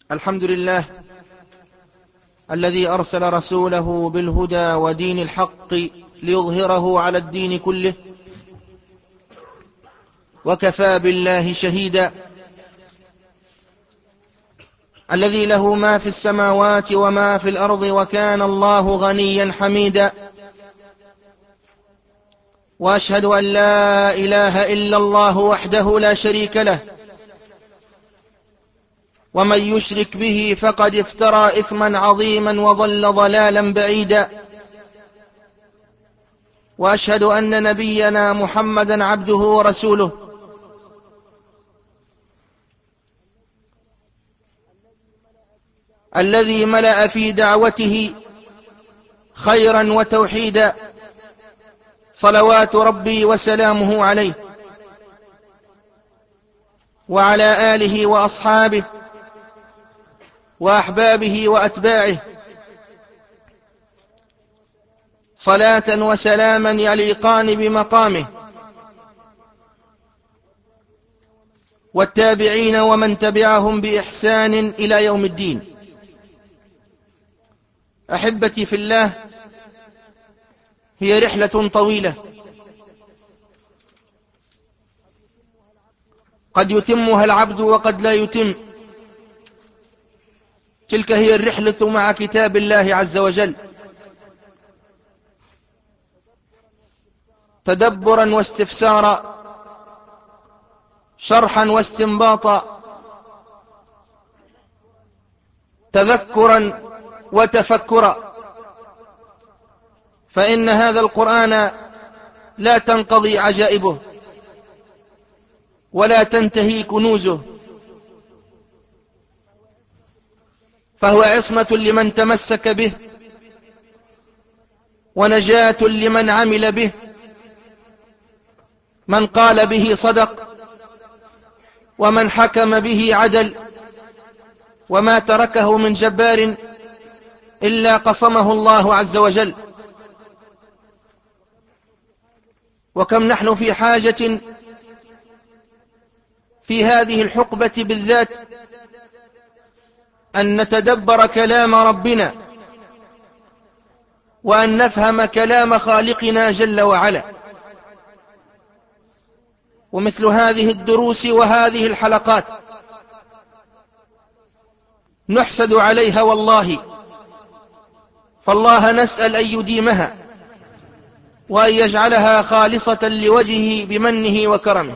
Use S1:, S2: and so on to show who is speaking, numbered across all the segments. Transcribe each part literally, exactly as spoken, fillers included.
S1: الحمد لله الذي أرسل رسوله بالهدى ودين الحق ليظهره على الدين كله، وكفى بالله شهيدا. الذي له ما في السماوات وما في الأرض، وكان الله غنيا حميدا. وأشهد أن لا إله إلا الله وحده لا شريك له، ومن يشرك به فقد افترى إثما عظيما وضل ضلالا بعيدا. وأشهد أن نبينا محمدا عبده ورسوله، الذي ملأ في دعوته خيرا وتوحيدا، صلوات ربي وسلامه عليه وعلى آله وأصحابه وأحبابه وأتباعه، صلاة وسلاما يليقان بمقامه. والتابعين ومن تبعهم بإحسان إلى يوم الدين. أحبتي في الله، هي رحلة طويلة قد يتمها العبد وقد لا يتم. تلك هي الرحلة مع كتاب الله عز وجل، تدبرا واستفسارا، شرحا واستنباطا، تذكرا وتفكرا. فإن هذا القرآن لا تنقضي عجائبه ولا تنتهي كنوزه، فهو عصمة لمن تمسك به، ونجاة لمن عمل به. من قال به صدق، ومن حكم به عدل، وما تركه من جبار إلا قصمه الله عز وجل. وكم نحن في حاجة في هذه الحقبة بالذات أن نتدبر كلام ربنا، وأن نفهم كلام خالقنا جل وعلا. ومثل هذه الدروس وهذه الحلقات نحسد عليها والله، فالله نسأل أن يديمها وأن يجعلها خالصة لوجهه بمنه وكرمه.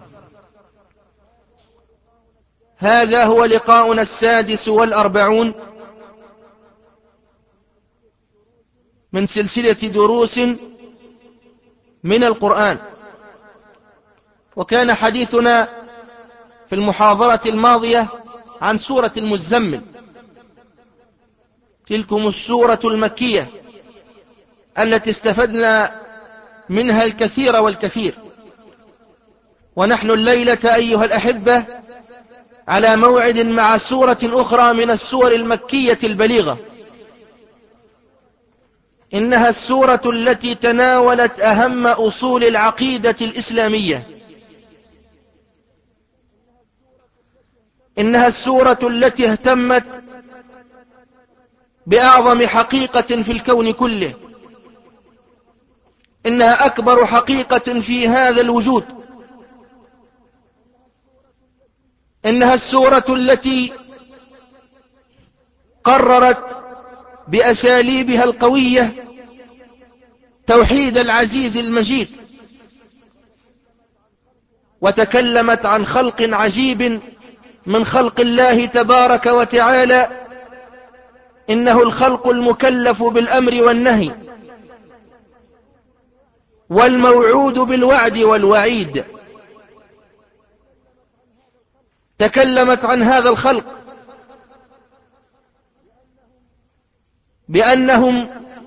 S1: هذا هو لقاؤنا السادس والأربعون من سلسلة دروس من القرآن. وكان حديثنا في المحاضرة الماضية عن سورة المزمل، تلكم السورة المكية التي استفدنا منها الكثير والكثير. ونحن الليلة أيها الأحبة على موعد مع سورة أخرى من السور المكية البليغة. إنها السورة التي تناولت أهم أصول العقيدة الإسلامية. إنها السورة التي اهتمت بأعظم حقيقة في الكون كله. إنها أكبر حقيقة في هذا الوجود. إنها السورة التي قررت بأساليبها القوية توحيد العزيز المجيد، وتكلمت عن خلق عجيب من خلق الله تبارك وتعالى. إنه الخلق المكلف بالأمر والنهي، والموعود بالوعد والوعيد. تكلمت عن هذا الخلق بأنهم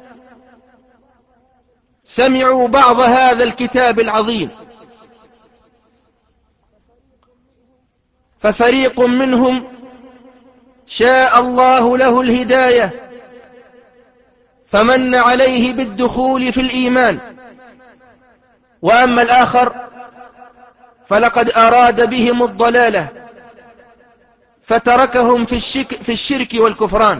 S1: سمعوا بعض هذا الكتاب العظيم، ففريق منهم شاء الله له الهداية فمن عليه بالدخول في الإيمان، وأما الآخر فلقد أراد بهم الضلالة فتركهم في الشك في الشرك والكفران.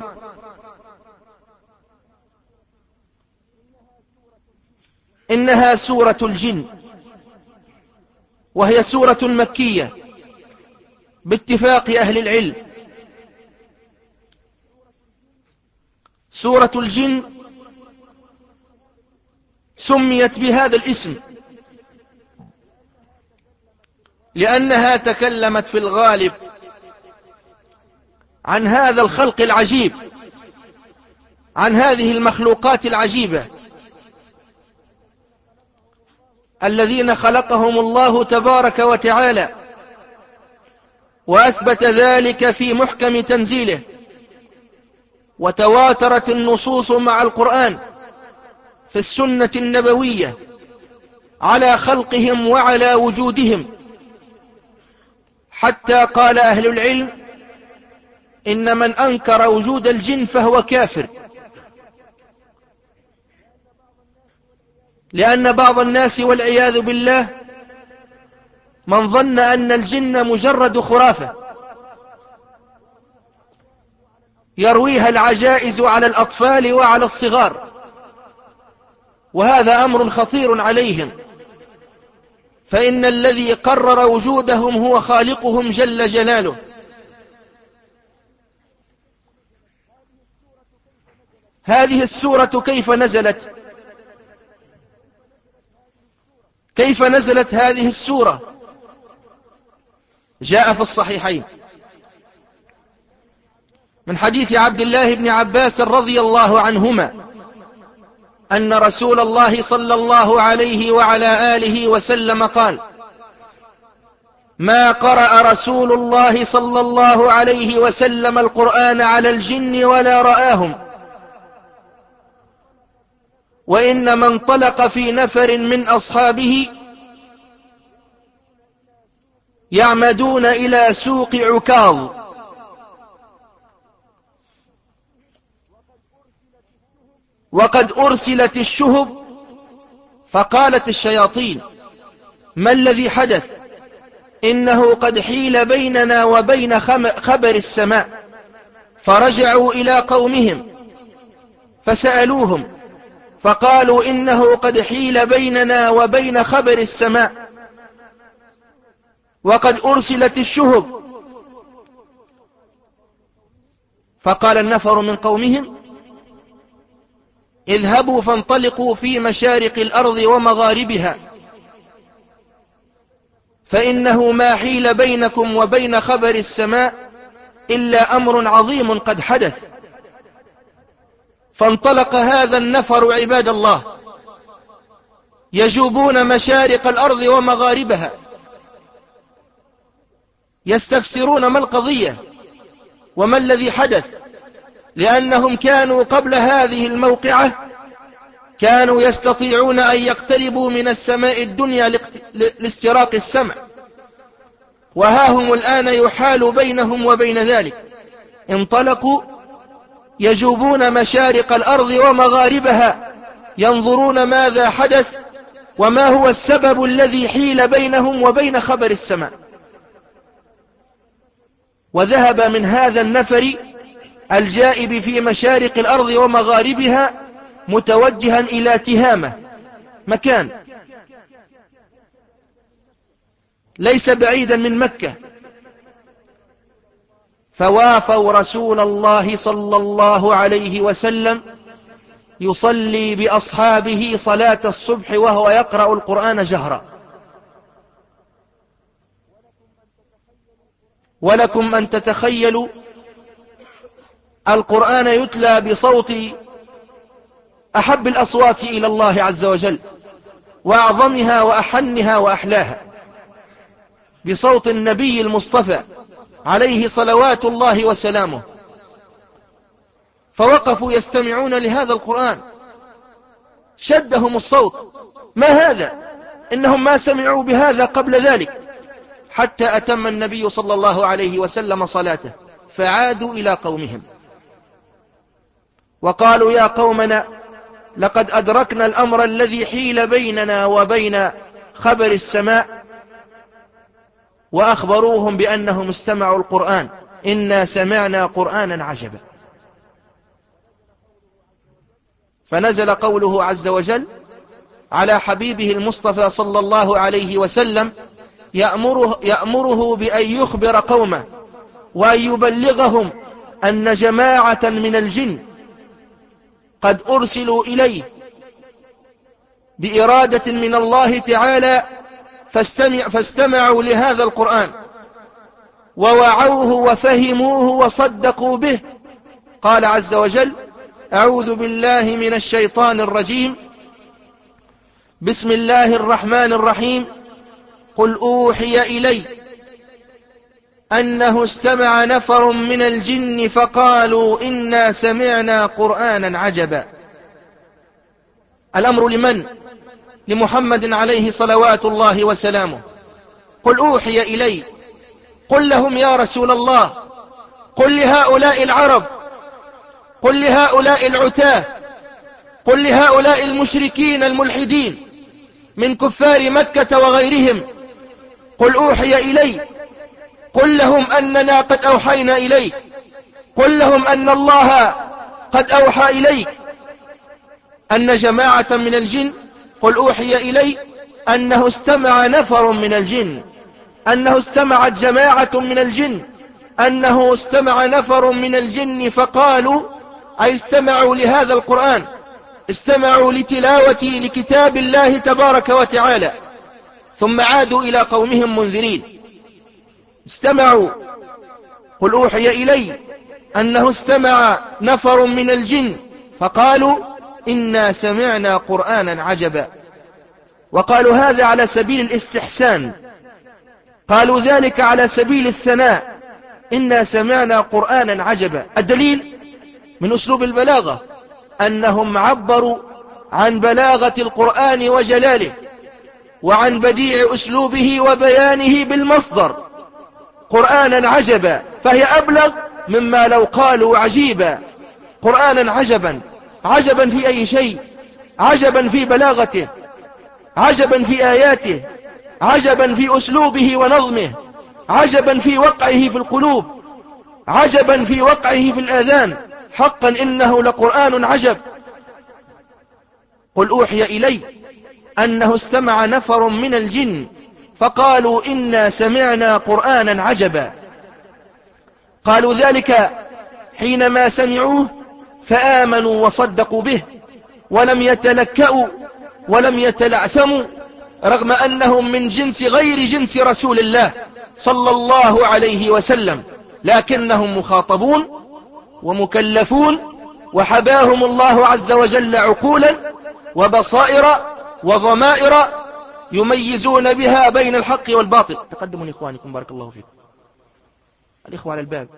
S1: إنها سورة الجن، وهي سورة مكية باتفاق أهل العلم. سورة الجن سميت بهذا الاسم لأنها تكلمت في الغالب عن هذا الخلق العجيب، عن هذه المخلوقات العجيبة الذين خلقهم الله تبارك وتعالى، وأثبت ذلك في محكم تنزيله، وتواترت النصوص مع القرآن في السنة النبوية على خلقهم وعلى وجودهم، حتى قال أهل العلم إن من أنكر وجود الجن فهو كافر، لأن بعض الناس والعياذ بالله من ظن أن الجن مجرد خرافة يرويها العجائز على الأطفال وعلى الصغار، وهذا أمر خطير عليهم، فإن الذي قرر وجودهم هو خالقهم جل جلاله. هذه السورة كيف نزلت؟ كيف نزلت هذه السورة؟ جاء في الصحيحين من حديث عبد الله بن عباس رضي الله عنهما أن رسول الله صلى الله عليه وعلى آله وسلم قال: ما قرأ رسول الله صلى الله عليه وسلم القرآن على الجن ولا رآهم، وإنما انطلق في نفر من أصحابه يعمدون إلى سوق عكاظ، وقد أرسلت الشهب، فقالت الشياطين: ما الذي حدث؟ إنه قد حيل بيننا وبين خبر السماء. فرجعوا إلى قومهم فسألوهم فقالوا: إنه قد حيل بيننا وبين خبر السماء، وقد أرسلت الشهب. فقال النفر من قومهم: اذهبوا فانطلقوا في مشارق الأرض ومغاربها، فإنه ما حيل بينكم وبين خبر السماء إلا أمر عظيم قد حدث. فانطلق هذا النفر عباد الله يجوبون مشارق الأرض ومغاربها، يستفسرون ما القضية وما الذي حدث، لأنهم كانوا قبل هذه الموقعة كانوا يستطيعون أن يقتربوا من السماء الدنيا لاستراق السمع، وها هم الآن يحال بينهم وبين ذلك. انطلقوا يجوبون مشارق الأرض ومغاربها ينظرون ماذا حدث وما هو السبب الذي حيل بينهم وبين خبر السماء. وذهب من هذا النفر الجائب في مشارق الأرض ومغاربها متوجها إلى تهامة، مكان ليس بعيدا من مكة، فوافوا رسول الله صلى الله عليه وسلم يصلي بأصحابه صلاة الصبح وهو يقرأ القرآن جهرا. ولكم أن تتخيلوا القرآن يتلى بصوت أحب الأصوات إلى الله عز وجل وأعظمها وأحنها وأحلاها، بصوت النبي المصطفى عليه صلوات الله وسلامه. فوقفوا يستمعون لهذا القرآن، شدهم الصوت: ما هذا؟ إنهم ما سمعوا بهذا قبل ذلك، حتى أتم النبي صلى الله عليه وسلم صلاته، فعادوا إلى قومهم وقالوا: يا قومنا، لقد أدركنا الأمر الذي حيل بيننا وبين خبر السماء. وأخبروهم بأنهم استمعوا القرآن. إنا سمعنا قرآنا عجبا. فنزل قوله عز وجل على حبيبه المصطفى صلى الله عليه وسلم يأمره, يأمره بأن يخبر قومه وأن يبلغهم أن جماعة من الجن قد أرسلوا إليه بإرادة من الله تعالى فاستمع فاستمعوا لهذا القرآن ووعوه وفهموه وصدقوا به. قال عز وجل: أعوذ بالله من الشيطان الرجيم، بسم الله الرحمن الرحيم، قل أوحي إلي أنه استمع نفر من الجن فقالوا إنا سمعنا قرآنا عجبا. الأمر لمن؟ لمحمد عليه صلوات الله وسلامه. قل أوحي إلي، قل لهم يا رسول الله، قل لهؤلاء العرب، قل لهؤلاء العتاه، قل لهؤلاء المشركين الملحدين من كفار مكة وغيرهم، قل أوحي إلي، قل لهم أننا قد أوحينا إليك، قل لهم أن الله قد أوحى إليك أن جماعة من الجن، قل أوحي إلي أنه استمع نفر من الجن، أنه استمعت جماعة من الجن، أنه استمع نفر من الجن فقالوا، أي استمعوا لهذا القرآن، استمعوا لتلاوة لكتاب الله تبارك وتعالى، ثم عادوا إلى قومهم منذرين. استمعوا. قل أوحي إلي أنه استمع نفر من الجن فقالوا إنا سمعنا قرآنا عجبا. وقالوا هذا على سبيل الاستحسان، قالوا ذلك على سبيل الثناء، إنا سمعنا قرآنا عجبا. الدليل من أسلوب البلاغة أنهم عبروا عن بلاغة القرآن وجلاله وعن بديع أسلوبه وبيانه بالمصدر قرآنا عجبا، فهي أبلغ مما لو قالوا عجيبا. قرآنا عجبا، عجبا في أي شيء؟ عجبا في بلاغته، عجبا في آياته، عجبا في أسلوبه ونظمه، عجبا في وقعه في القلوب، عجبا في وقعه في الآذان. حقا إنه لقرآن عجب. قل أوحي إلي أنه استمع نفر من الجن فقالوا إنا سمعنا قرآنا عجبا. قالوا ذلك حينما سمعوه فآمنوا وصدقوا به ولم يتلكأوا ولم يتلعثموا، رغم أنهم من جنس غير جنس رسول الله صلى الله عليه وسلم، لكنهم مخاطبون ومكلفون، وحباهم الله عز وجل عقولا وبصائر وضمائر يميزون بها بين الحق والباطل. تقدموا لإخوانكم بارك الله فيكم. الإخوة على الباب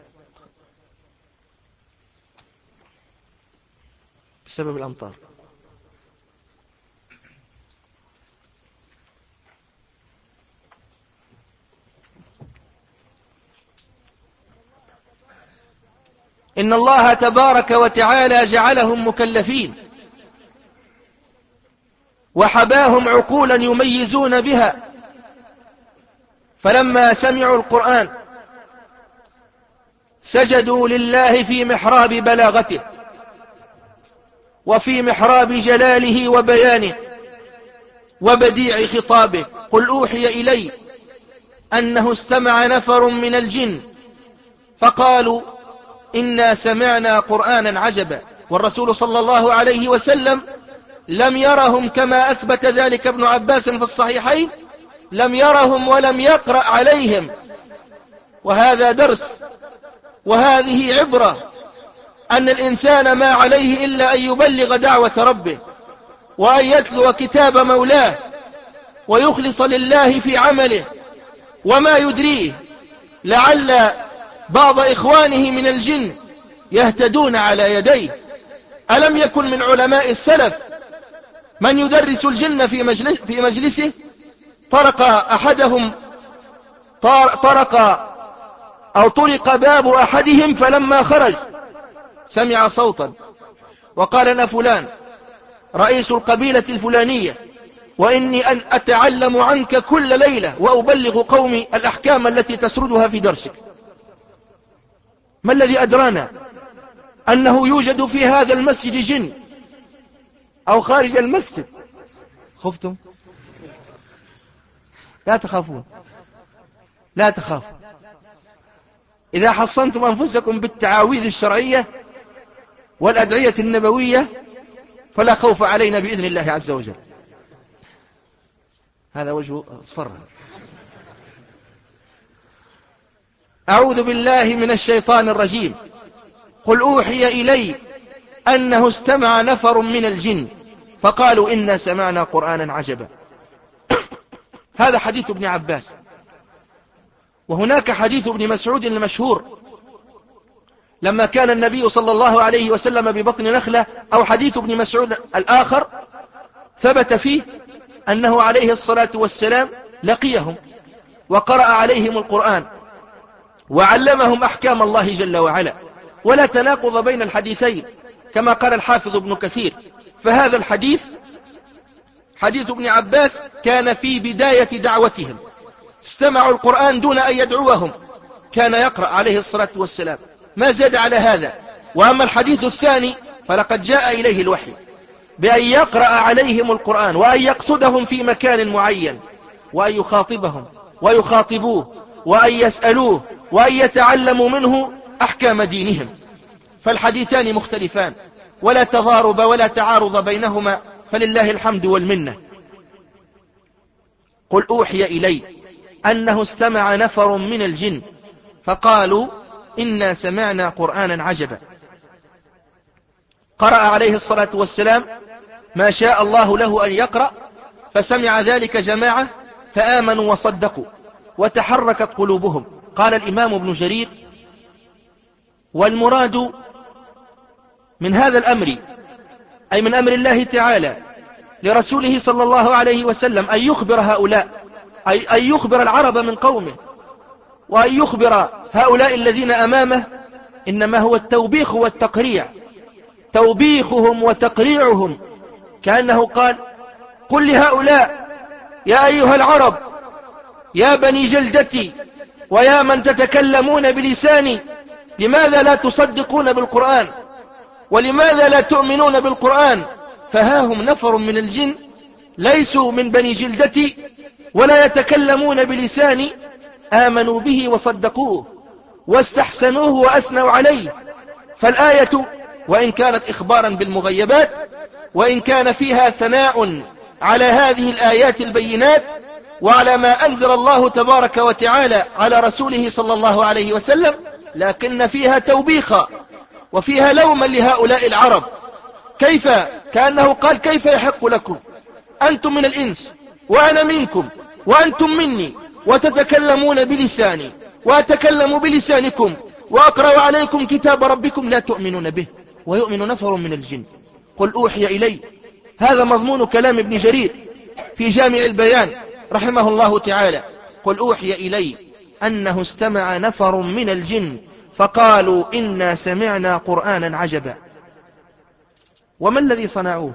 S1: بسبب الأمطار. إن الله تبارك وتعالى جعلهم مكلفين وحباهم عقولا يميزون بها، فلما سمعوا القرآن سجدوا لله في محراب بلاغته وفي محراب جلاله وبيانه وبديع خطابه. قل أوحي إلي أنه استمع نفر من الجن فقالوا إنا سمعنا قرآنا عجبا. والرسول صلى الله عليه وسلم لم يرهم كما أثبت ذلك ابن عباس في الصحيحين، لم يرهم ولم يقرأ عليهم، وهذا درس وهذه عبرة أن الإنسان ما عليه إلا أن يبلغ دعوة ربه وأن يتلو كتاب مولاه ويخلص لله في عمله. وما يدريه لعل بعض إخوانه من الجن يهتدون على يديه. ألم يكن من علماء السلف من يدرس الجن في, مجلس في مجلسه؟ طرق أحدهم طرق أو طرق باب أحدهم، فلما خرج سمع صوتا وقال: أنا فلان رئيس القبيلة الفلانية، وإني أن أتعلم عنك كل ليلة وأبلغ قومي الأحكام التي تسردها في درسك. ما الذي أدرانا أنه يوجد في هذا المسجد جن أو خارج المسجد؟ خفتم؟ لا تخافون، لا تخافوا. إذا حصنتم أنفسكم بالتعاويذ الشرعية والأدعية النبوية فلا خوف علينا بإذن الله عز وجل. هذا وجه أصفر. أعوذ بالله من الشيطان الرجيم. قل أوحي إلي أنه استمع نفر من الجن فقالوا إنا سمعنا قرآنا عجبا. هذا حديث ابن عباس. وهناك حديث ابن مسعود المشهور لما كان النبي صلى الله عليه وسلم ببطن نخلة، أو حديث ابن مسعود الآخر ثبت فيه أنه عليه الصلاة والسلام لقيهم وقرأ عليهم القرآن وعلمهم أحكام الله جل وعلا، ولا تناقض بين الحديثين كما قال الحافظ ابن كثير. فهذا الحديث حديث ابن عباس كان في بداية دعوتهم، استمعوا القرآن دون أن يدعوهم، كان يقرأ عليه الصلاة والسلام، ما زاد على هذا. وأما الحديث الثاني فلقد جاء إليه الوحي بأن يقرأ عليهم القرآن وأن يقصدهم في مكان معين وأن يخاطبهم ويخاطبوه وأن يسألوه وأن يتعلموا منه أحكام دينهم. فالحديثان مختلفان ولا تضارب ولا تعارض بينهما، فلله الحمد والمنة. قل أوحي إلي أنه استمع نفر من الجن فقالوا إنا سمعنا قرآنا عجبا. قرأ عليه الصلاة والسلام ما شاء الله له أن يقرأ، فسمع ذلك جماعة فآمنوا وصدقوا وتحركت قلوبهم. قال الإمام ابن جرير: والمراد من هذا الأمر أي من أمر الله تعالى لرسوله صلى الله عليه وسلم أن يخبر هؤلاء، أي أن يخبر العرب من قومه وأن يخبر هؤلاء الذين أمامه، إنما هو التوبيخ والتقريع، توبيخهم وتقريعهم، كأنه قال: قل لهؤلاء يا أيها العرب يا بني جلدتي ويا من تتكلمون بلساني، لماذا لا تصدقون بالقرآن ولماذا لا تؤمنون بالقرآن؟ فها هم نفر من الجن ليسوا من بني جلدتي ولا يتكلمون بلساني، آمنوا به وصدقوه واستحسنوه وأثنوا عليه. فالآية وإن كانت إخبارا بالمغيبات، وإن كان فيها ثناء على هذه الآيات البينات وعلى ما أنزل الله تبارك وتعالى على رسوله صلى الله عليه وسلم، لكن فيها توبيخا وفيها لوما لهؤلاء العرب. كيف؟ كأنه قال: كيف يحق لكم؟ أنتم من الإنس وأنا منكم وأنتم مني، وتتكلمون بلساني وأتكلم بلسانكم وأقرأ عليكم كتاب ربكم لا تؤمنون به ويؤمن نفر من الجن. قل أوحي إلي. هذا مضمون كلام ابن جرير في جامع البيان رحمه الله تعالى. قل أوحي إلي أنه استمع نفر من الجن فقالوا إنا سمعنا قرآنا عجبا. وما الذي صنعوه؟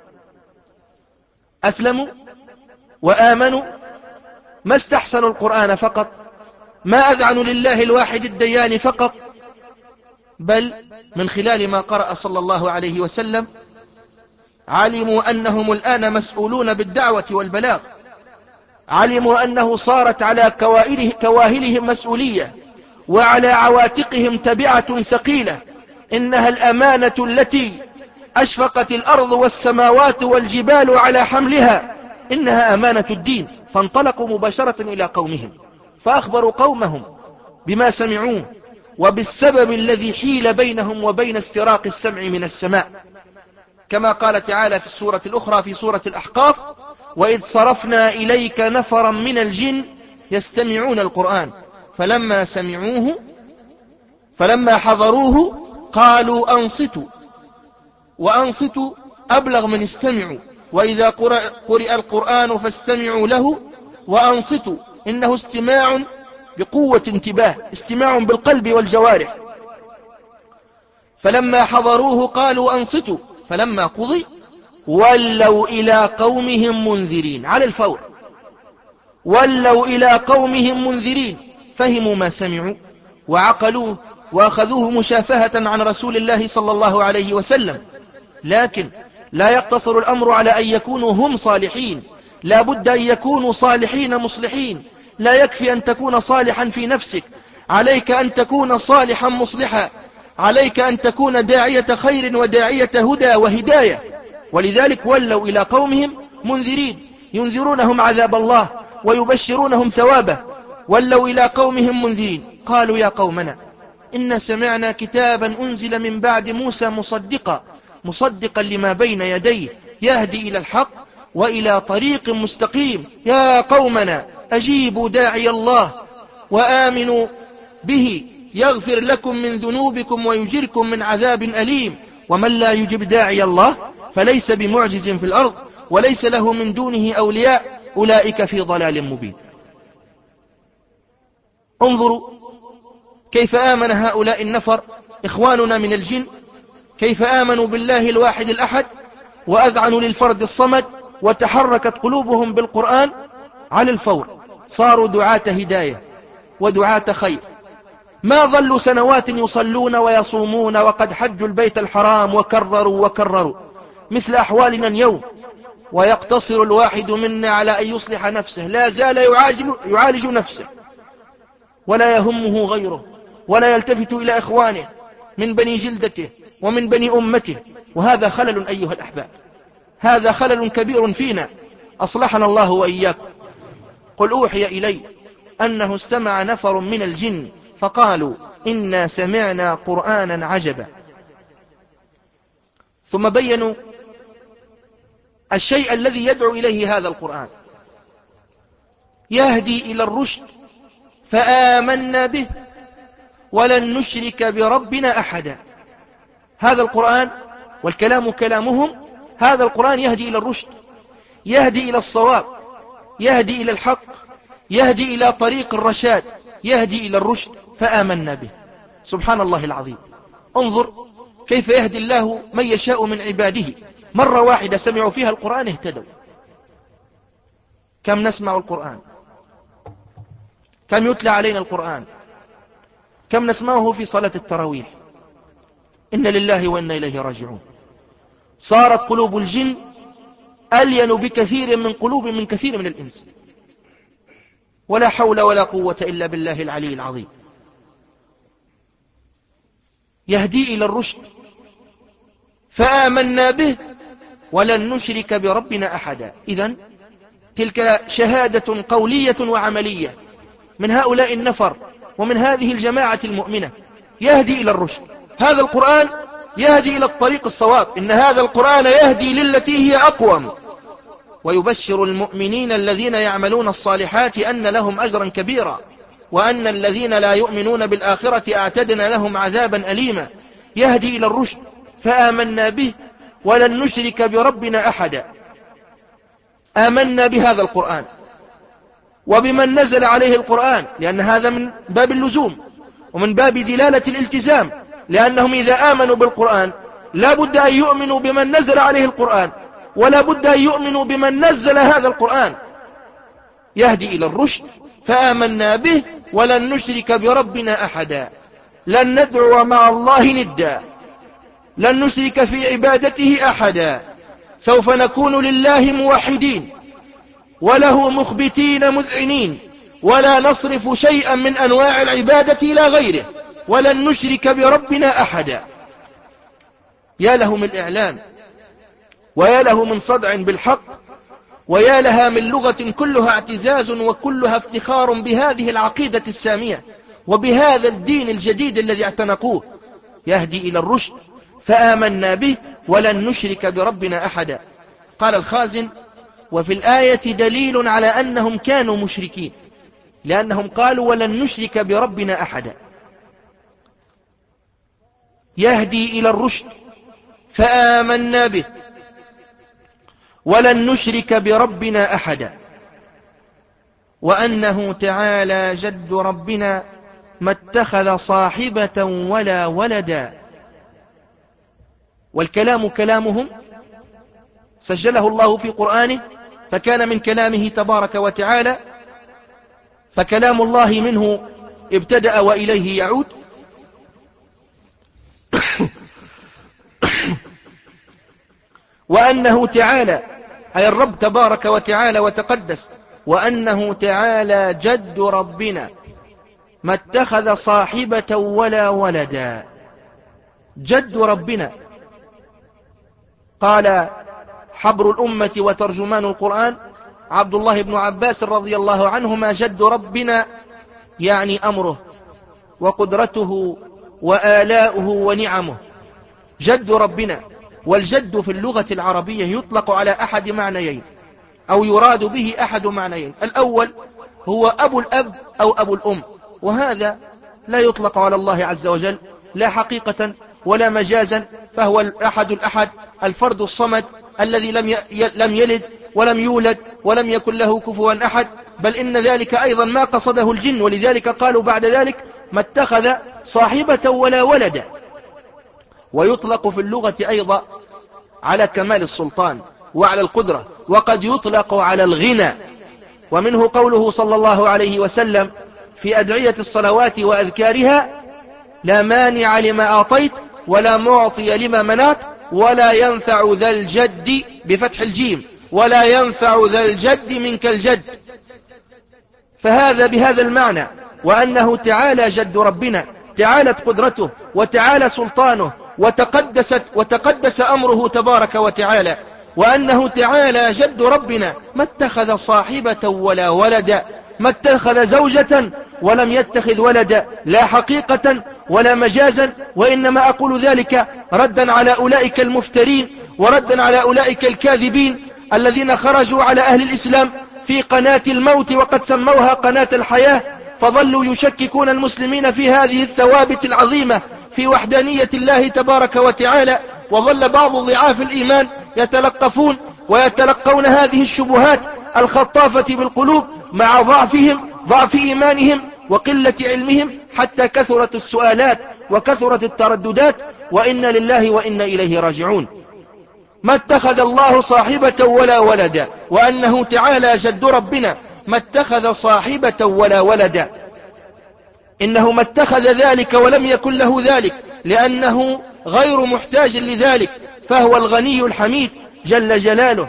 S1: أسلموا وآمنوا، ما استحسنوا القرآن فقط، ما أذعنوا لله الواحد الديان فقط، بل من خلال ما قرأ صلى الله عليه وسلم علموا أنهم الآن مسؤولون بالدعوة والبلاغ، علموا أنه صارت على كواهلهم مسؤولية وعلى عواتقهم تبعة ثقيلة، إنها الأمانة التي أشفقت الأرض والسماوات والجبال على حملها، إنها أمانة الدين. فانطلقوا مباشرة إلى قومهم فأخبروا قومهم بما سمعوه وبالسبب الذي حيل بينهم وبين استراق السمع من السماء، كما قال تعالى في السورة الأخرى في سورة الأحقاف: وإذ صرفنا إليك نفرا من الجن يستمعون القرآن فلما سمعوه فلما حضروه قالوا أنصتوا، وأنصتوا أبلغ من استمعوا، وإذا قرئ القرآن فاستمعوا له وأنصتوا، إنه استماع بقوة انتباه، استماع بالقلب والجوارح. فلما حضروه قالوا أنصتوا فلما قضي ولوا إلى قومهم منذرين، على الفور ولوا إلى قومهم منذرين، فهموا ما سمعوا وعقلوه وأخذوه مشافهة عن رسول الله صلى الله عليه وسلم. لكن لا يقتصر الأمر على أن يكونوا هم صالحين، لا بد أن يكونوا صالحين مصلحين. لا يكفي أن تكون صالحا في نفسك، عليك أن تكون صالحا مصلحا، عليك أن تكون داعية خير وداعية هدى وهداية. ولذلك ولوا إلى قومهم منذرين، ينذرونهم عذاب الله ويبشرونهم ثوابه. ولوا إلى قومهم منذرين، قالوا يا قومنا إن سمعنا كتابا أنزل من بعد موسى مصدقا مصدقا لما بين يديه يهدي إلى الحق وإلى طريق مستقيم. يا قومنا أجيبوا داعي الله وآمنوا به يغفر لكم من ذنوبكم ويجركم من عذاب أليم. ومن لا يجب داعي الله فليس بمعجز في الأرض وليس له من دونه أولياء أولئك في ضلال مبين. انظروا كيف آمن هؤلاء النفر إخواننا من الجن، كيف آمنوا بالله الواحد الأحد وأذعنوا للفرد الصمد، وتحركت قلوبهم بالقرآن على الفور، صاروا دعاة هداية ودعاة خير. ما ظلوا سنوات يصلون ويصومون وقد حجوا البيت الحرام وكرروا وكرروا مثل أحوالنا اليوم، ويقتصر الواحد منا على أن يصلح نفسه، لا زال يعالج, يعالج نفسه ولا يهمه غيره، ولا يلتفت إلى إخوانه من بني جلدته ومن بني أمته. وهذا خلل أيها الأحباب، هذا خلل كبير فينا، أصلحنا الله وإياكم. قل أوحي إلي أنه استمع نفر من الجن فقالوا إنا سمعنا قرآنا عجبا. ثم بينوا الشيء الذي يدعو إليه هذا القرآن، يهدي إلى الرشد فآمنا به ولن نشرك بربنا أحدا. هذا القرآن والكلام كلامهم، هذا القرآن يهدي إلى الرشد، يهدي إلى الصواب، يهدي إلى الحق، يهدي إلى طريق الرشاد، يهدي إلى الرشد فآمنا به. سبحان الله العظيم. انظر كيف يهدي الله من يشاء من عباده، مرة واحدة سمعوا فيها القرآن اهتدوا. كم نسمع القرآن، كم يتلى علينا القرآن، كم نسمعه في صلاة التراويح. إن لله وإنا إليه راجعون. صارت قلوب الجن ألين بكثير من قلوب من كثير من الإنس، ولا حول ولا قوة إلا بالله العلي العظيم. يهدي إلى الرشد فآمنا به ولن نشرك بربنا أحدا. إذن تلك شهادة قولية وعملية من هؤلاء النفر ومن هذه الجماعة المؤمنة، يهدي إلى الرشد. هذا القرآن يهدي إلى الطريق الصواب، إن هذا القرآن يهدي للتي هي أقوم، ويبشر المؤمنين الذين يعملون الصالحات أن لهم أجرا كبيرا، وأن الذين لا يؤمنون بالآخرة أعتدنا لهم عذابا أليما. يهدي إلى الرشد فآمنا به ولن نشرك بربنا أحدا. آمنا بهذا القرآن وبمن نزل عليه القرآن، لأن هذا من باب اللزوم ومن باب دلالة الالتزام، لأنهم إذا آمنوا بالقرآن لا بد أن يؤمنوا بمن نزل عليه القرآن، ولا بد أن يؤمنوا بمن نزل هذا القرآن. يهدي إلى الرشد فآمنا به ولن نشرك بربنا أحدا. لن ندعو مع الله ندا، لن نشرك في عبادته أحدا. سوف نكون لله موحدين وله مخبتين مذعنين، ولا نصرف شيئا من أنواع العبادة إلى غيره، ولن نشرك بربنا أحدا. يا له من إعلان، ويا له من صدع بالحق، ويا لها من لغة كلها اعتزاز وكلها افتخار بهذه العقيدة السامية وبهذا الدين الجديد الذي اعتنقوه. يهدي إلى الرشد فآمنا به ولن نشرك بربنا أحدا. قال الخازن: وفي الآية دليل على أنهم كانوا مشركين، لأنهم قالوا ولن نشرك بربنا أحدا. يهدي إلى الرشد فآمنا به ولن نشرك بربنا أحدا، وأنه تعالى جد ربنا ما اتخذ صاحبة ولا ولدا. والكلام كلامهم سجله الله في قرآنه، فكان من كلامه تبارك وتعالى، فكلام الله منه ابتدأ وإليه يعود. وأنه تعالى، أي الرب تبارك وتعالى وتقدس، وأنه تعالى جد ربنا ما اتخذ صاحبة ولا ولدا. جد ربنا، قال حبر الأمة وترجمان القرآن عبد الله بن عباس رضي الله عنهما: جد ربنا يعني أمره وقدرته وآلاؤه ونعمه. جد ربنا. والجد في اللغة العربية يطلق على أحد معنيين، أو يراد به أحد معنيين. الأول هو أبو الأب أو أبو الأم، وهذا لا يطلق على الله عز وجل لا حقيقة ولا مجازا، فهو الأحد الأحد الفرد الصمد الذي لم لم يلد ولم يولد ولم يكن له كفوا أحد، بل إن ذلك أيضا ما قصده الجن، ولذلك قالوا بعد ذلك: ما اتخذ صاحبة ولا ولدا. ويطلق في اللغة أيضا على كمال السلطان وعلى القدرة، وقد يطلق على الغنى. ومنه قوله صلى الله عليه وسلم في أدعية الصلوات وأذكارها: لا مانع لما أعطيت ولا معطي لما منعت ولا ينفع ذا الجد، بفتح الجيم، ولا ينفع ذا الجد منك الجد. فهذا بهذا المعنى، وأنه تعالى جد ربنا، تعالت قدرته وتعالى سلطانه وتقدست وتقدس أمره تبارك وتعالى، وأنه تعالى جد ربنا ما اتخذ صاحبة ولا ولدا، ما اتخذ زوجة ولم يتخذ ولدا، لا حقيقة ولا مجازا. وإنما أقول ذلك ردا على أولئك المفترين وردا على أولئك الكاذبين الذين خرجوا على أهل الإسلام في قناة الموت وقد سموها قناة الحياة، فظلوا يشككون المسلمين في هذه الثوابت العظيمة في وحدانية الله تبارك وتعالى. وظل بعض ضعاف الإيمان يتلقفون ويتلقون هذه الشبهات الخطافة بالقلوب مع ضعفهم ضعف إيمانهم وقلة علمهم، حتى كثرت السؤالات وكثرت الترددات، وإنا لله وإنا إليه راجعون. ما اتخذ الله صاحبة ولا ولدا، وأنه تعالى جد ربنا ما اتخذ صاحبة ولا ولدا. إنه ما اتخذ ذلك ولم يكن له ذلك، لأنه غير محتاج لذلك، فهو الغني الحميد جل جلاله.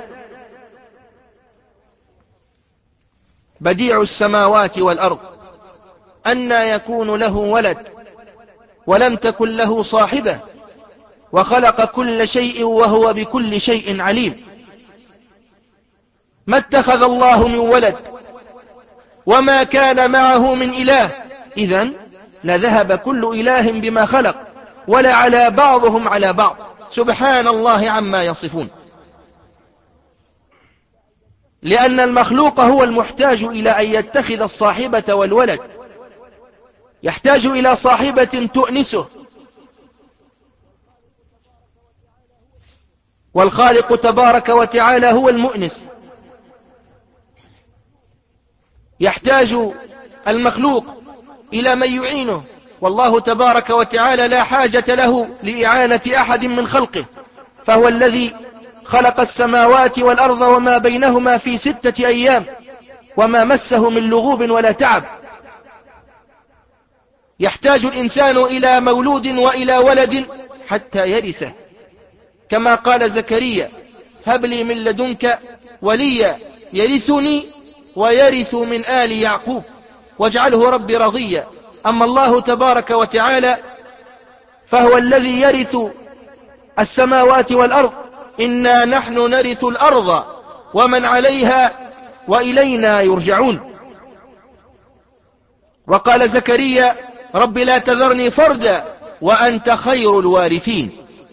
S1: بديع السماوات والأرض، أنى يكون له ولد ولم تكن له صاحبة، وخلق كل شيء وهو بكل شيء عليم. ما اتخذ الله من ولد وما كان معه من إله، إذن لذهب كل إله بما خلق ولا على بعضهم على بعض، سبحان الله عما يصفون. لأن المخلوق هو المحتاج إلى أن يتخذ الصاحبة والولد، يحتاج إلى صاحبة تؤنسه، والخالق تبارك وتعالى هو المؤنس. يحتاج المخلوق إلى من يعينه، والله تبارك وتعالى لا حاجة له لإعانة أحد من خلقه، فهو الذي خلق السماوات والأرض وما بينهما في ستة أيام وما مسه من لغوب ولا تعب. يحتاج الإنسان إلى مولود وإلى ولد حتى يرثه، كما قال زكريا: هب لي من لدنك وليا يرثني ويرث من آل يعقوب واجعله ربي رضيا. أما الله تبارك وتعالى فهو الذي يرث السماوات والأرض، إنا نحن نرث الأرض ومن عليها وإلينا يرجعون. وقال زكريا: رب لا تذرني فردا وأنت خير الوارثين.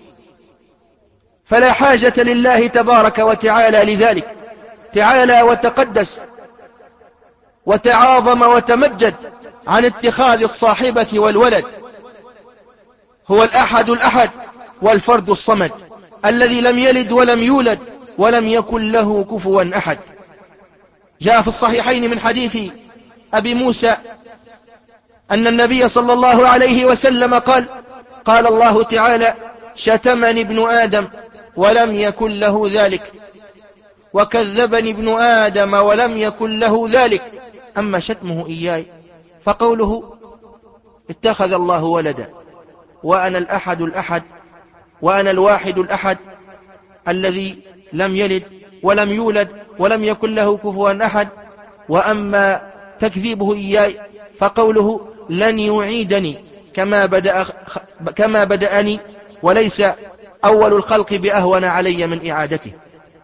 S1: فلا حاجة لله تبارك وتعالى لذلك، تعالى وتقدس وتعاظم وتمجد عن اتخاذ الصاحبة والولد. هو الأحد الأحد والفرد الصمد الذي لم يلد ولم يولد ولم يكن له كفوا أحد. جاء في الصحيحين من حديث أبي موسى أن النبي صلى الله عليه وسلم قال: قال الله تعالى: شتمني ابن آدم ولم يكن له ذلك، وكذبني ابن آدم ولم يكن له ذلك، أما شتمه إياي فقوله اتخذ الله ولدا وأنا الأحد الأحد وأنا الواحد الأحد الذي لم يلد ولم يولد ولم يكن له كفوا أحد. وأما تكذيبه إياي فقوله لن يعيدني كما بدأ كما بدأني، وليس أول الخلق بأهون علي من إعادته.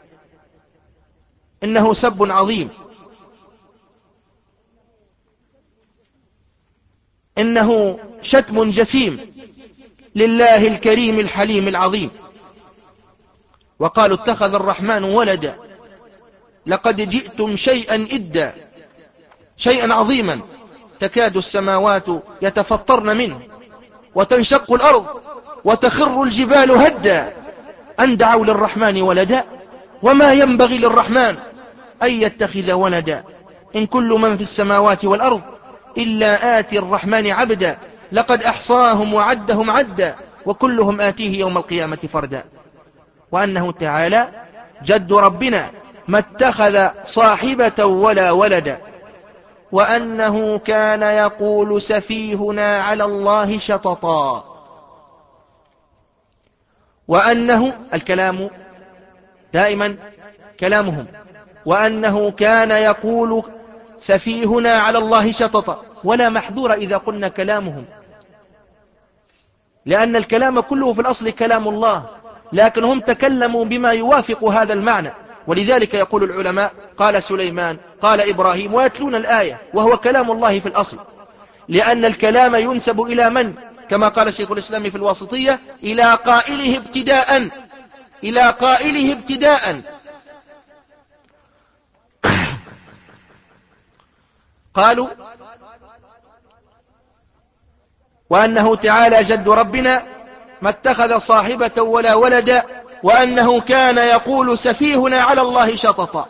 S1: إنه سب عظيم، إنه شتم جسيم لله الكريم الحليم العظيم. وقالوا اتخذ الرحمن ولدا لقد جئتم شيئا إدا، شيئا عظيما تكاد السماوات يتفطرن منه وتنشق الأرض وتخر الجبال هدا أن دعوا للرحمن ولدا وما ينبغي للرحمن أن يتخذ ولدا إن كل من في السماوات والأرض إلا آتي الرحمن عبدا لقد أحصاهم وعدهم عدا وكلهم آتيه يوم القيامة فردا. وأنه تعالى جد ربنا ما اتخذ صاحبة ولا ولدا، وأنه كان يقول سفيهنا على الله شططا. وأنه الكلام دائما كلامهم، وأنه كان يقول سفيهنا على الله شططا، ولا محذور إذا قلنا كلامهم، لأن الكلام كله في الأصل كلام الله، لكن هم تكلموا بما يوافق هذا المعنى. ولذلك يقول العلماء قال سليمان قال إبراهيم ويتلون الآية، وهو كلام الله في الأصل، لأن الكلام ينسب إلى من؟ كما قال شيخ الإسلام في الواسطية إلى قائله ابتداء، إلى قائله ابتداء. قالوا وأنه تعالى جد ربنا ما اتخذ صاحبة ولا ولدا، وأنه كان يقول سفيهنا على الله شططا.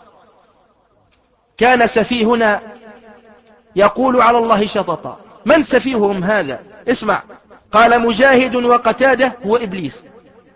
S1: كان سفيهنا يقول على الله شططا. من سفيههم هذا؟ اسمع، قال مجاهد وقتاده هو إبليس،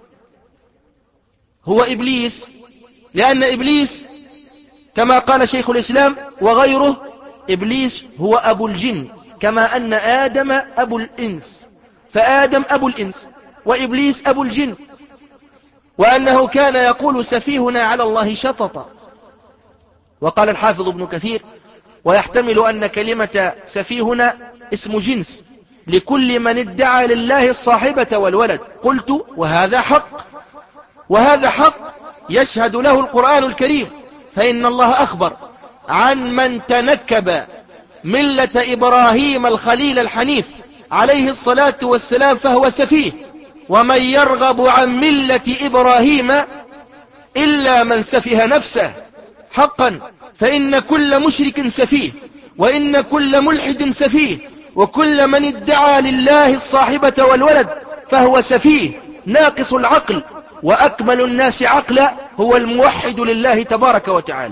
S1: هو إبليس، لأن إبليس كما قال شيخ الإسلام وغيره إبليس هو أبو الجن، كما أن آدم أبو الإنس، فآدم أبو الإنس وإبليس أبو الجن. وأنه كان يقول سفيهنا على الله شططا. وقال الحافظ ابن كثير ويحتمل أن كلمة سفيهنا اسم جنس لكل من ادعى لله الصاحبة والولد. قلت وهذا حق، وهذا حق يشهد له القرآن الكريم، فإن الله أخبر عن من تنكب ملة إبراهيم الخليل الحنيف عليه الصلاة والسلام فهو سفيه، ومن يرغب عن ملة إبراهيم إلا من سفه نفسه. حقا فإن كل مشرك سفيه، وإن كل ملحد سفيه، وكل من ادعى لله الصاحبة والولد فهو سفيه ناقص العقل. وأكمل الناس عقلا هو الموحد لله تبارك وتعالى.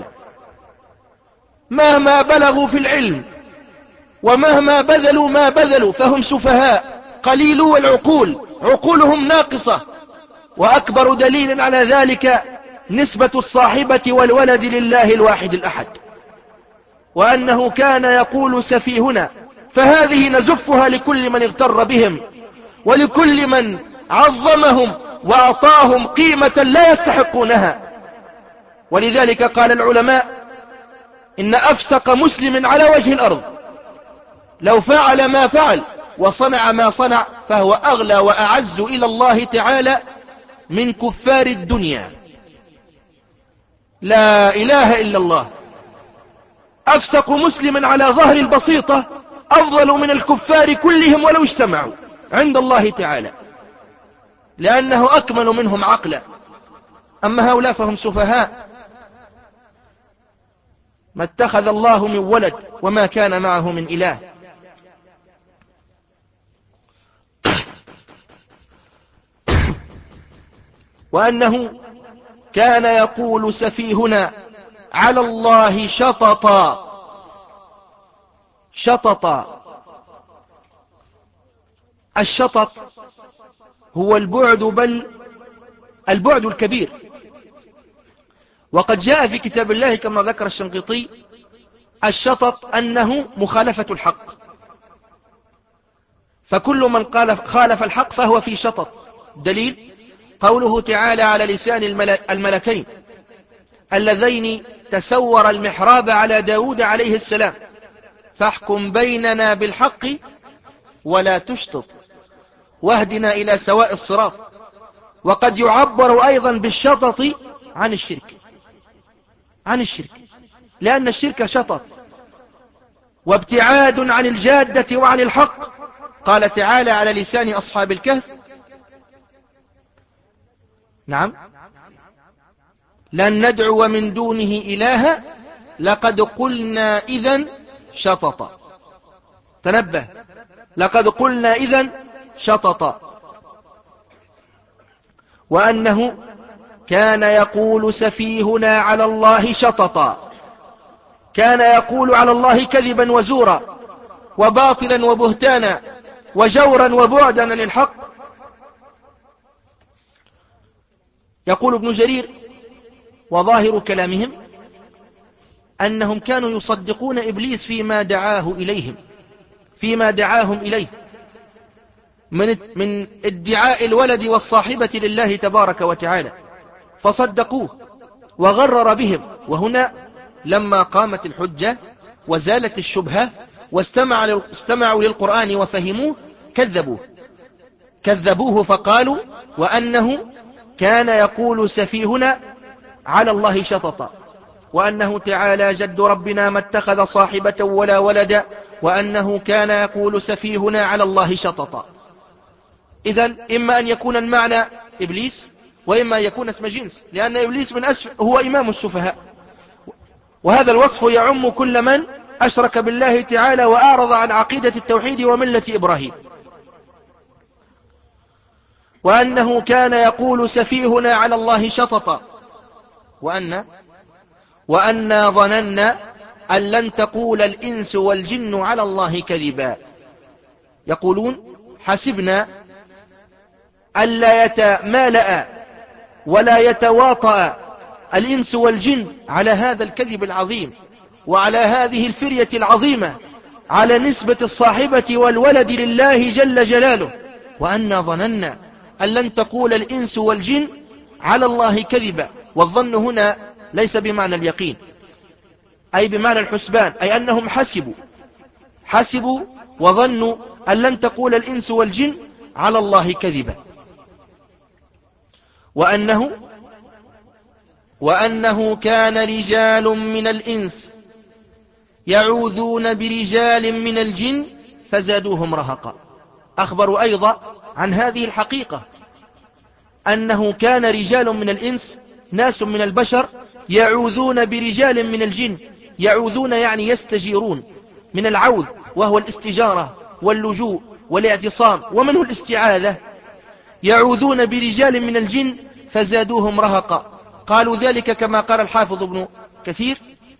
S1: مهما بلغوا في العلم ومهما بذلوا ما بذلوا فهم سفهاء قليلو العقول، عقولهم ناقصة. وأكبر دليل على ذلك نسبة الصاحبة والولد لله الواحد الأحد. وأنه كان يقول سفيهنا، فهذه نزفها لكل من اغتر بهم ولكل من عظمهم وأعطاهم قيمة لا يستحقونها. ولذلك قال العلماء إن أفسق مسلم على وجه الأرض لو فعل ما فعل وصنع ما صنع فهو أغلى وأعز إلى الله تعالى من كفار الدنيا. لا إله إلا الله. أفسق مسلم على ظهر البسيطة أفضل من الكفار كلهم ولو اجتمعوا عند الله تعالى، لأنه أكمل منهم عقلا. أما هؤلاء فهم سفهاء. ما اتخذ الله من ولد وما كان معه من إله. وأنه كان يقول سفيهنا على الله شططا. شططا، الشطط هو البعد، بل البعد الكبير. وقد جاء في كتاب الله كما ذكر الشنقيطي الشطط أنه مخالفة الحق، فكل من قال خالف الحق فهو في شطط. دليل قوله تعالى على لسان الملكين اللذين تسور المحراب على داود عليه السلام: فاحكم بيننا بالحق ولا تشطط واهدنا إلى سواء الصراط. وقد يعبر أيضا بالشطط عن الشرك، عن الشرك لأن الشرك شطط وابتعاد عن الجادة وعن الحق. قال تعالى على لسان أصحاب الكهف: نعم لن ندعو من دونه إلها لقد قلنا إذن شططا. تنبه، لقد قلنا إذن شططا. وأنه كان يقول سفيهنا على الله شططا، كان يقول على الله كذبا وزورا وباطلا وبهتانا وجورا وبعدا عن الحق. يقول ابن جرير: وظاهر كلامهم أنهم كانوا يصدقون إبليس فيما دعاه إليهم، فيما دعاهم إليه من من ادعاء الولد والصاحبة لله تبارك وتعالى، فصدقوه وغرر بهم. وهنا لما قامت الحجة وزالت الشبهة واستمعوا للقرآن وفهموه كذبوه كذبوه فقالوا: وأنه كان يقول سفيهنا على الله شططا، وأنه تعالى جد ربنا ما اتخذ صاحبة ولا ولدا، وأنه كان يقول سفيهنا على الله شططا. إذن إما أن يكون المعنى إبليس، وإما أن يكون اسم جنس، لأن إبليس من أسف هو إمام السفهاء، وهذا الوصف يعم كل من أشرك بالله تعالى وأعرض عن عقيدة التوحيد وملة إبراهيم. وأنه كان يقول سفيهنا على الله شططا، وأن وأنا ظننا أن لن تقول الإنس والجن على الله كذبا. يقولون: حسبنا ألا يتمالأ ولا يتواطأ الإنس والجن على هذا الكذب العظيم وعلى هذه الفرية العظيمة، على نسبة الصاحبة والولد لله جل جلاله. وأنا ظننا أن لن تقول الإنس والجن على الله كذبا. والظن هنا ليس بمعنى اليقين، أي بمعنى الحسبان، أي أنهم حسبوا حسبوا وظنوا أن لن تقول الإنس والجن على الله كذبا. وأنه وأنه كان رجال من الإنس يعوذون برجال من الجن فزادوهم رهقا. أخبروا أيضا عن هذه الحقيقة، أنه كان رجال من الإنس، ناس من البشر، يعوذون برجال من الجن. يعوذون يعني يستجيرون، من العوذ وهو الاستجارة واللجوء والاعتصام، ومنه الاستعاذة. يعوذون برجال من الجن فزادوهم رهقا. قالوا ذلك كما قال الحافظ ابن كثير: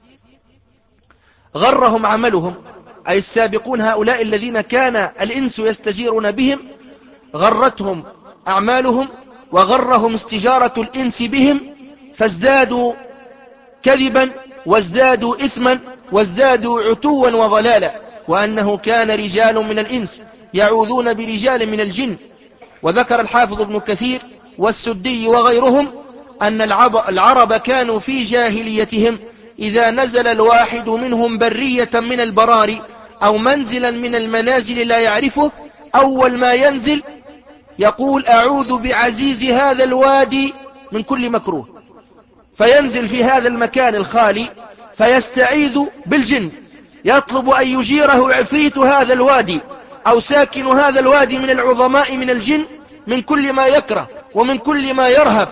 S1: غرهم عملهم، أي السابقون هؤلاء الذين كان الإنس يستجيرون بهم، غرتهم أعمالهم وغرهم استجارة الإنس بهم، فازدادوا كذبا وازدادوا إثما وازدادوا عتوا وضلالا. وأنه كان رجال من الإنس يعوذون برجال من الجن. وذكر الحافظ ابن كثير والسدي وغيرهم أن العرب كانوا في جاهليتهم إذا نزل الواحد منهم برية من البراري أو منزلا من المنازل لا يعرفه، أول ما ينزل يقول: أعوذ بعزيز هذا الوادي من كل مكروه، فينزل في هذا المكان الخالي فيستعيذ بالجن، يطلب أن يجيره عفريت هذا الوادي أو ساكن هذا الوادي من العظماء من الجن من كل ما يكره ومن كل ما يرهب،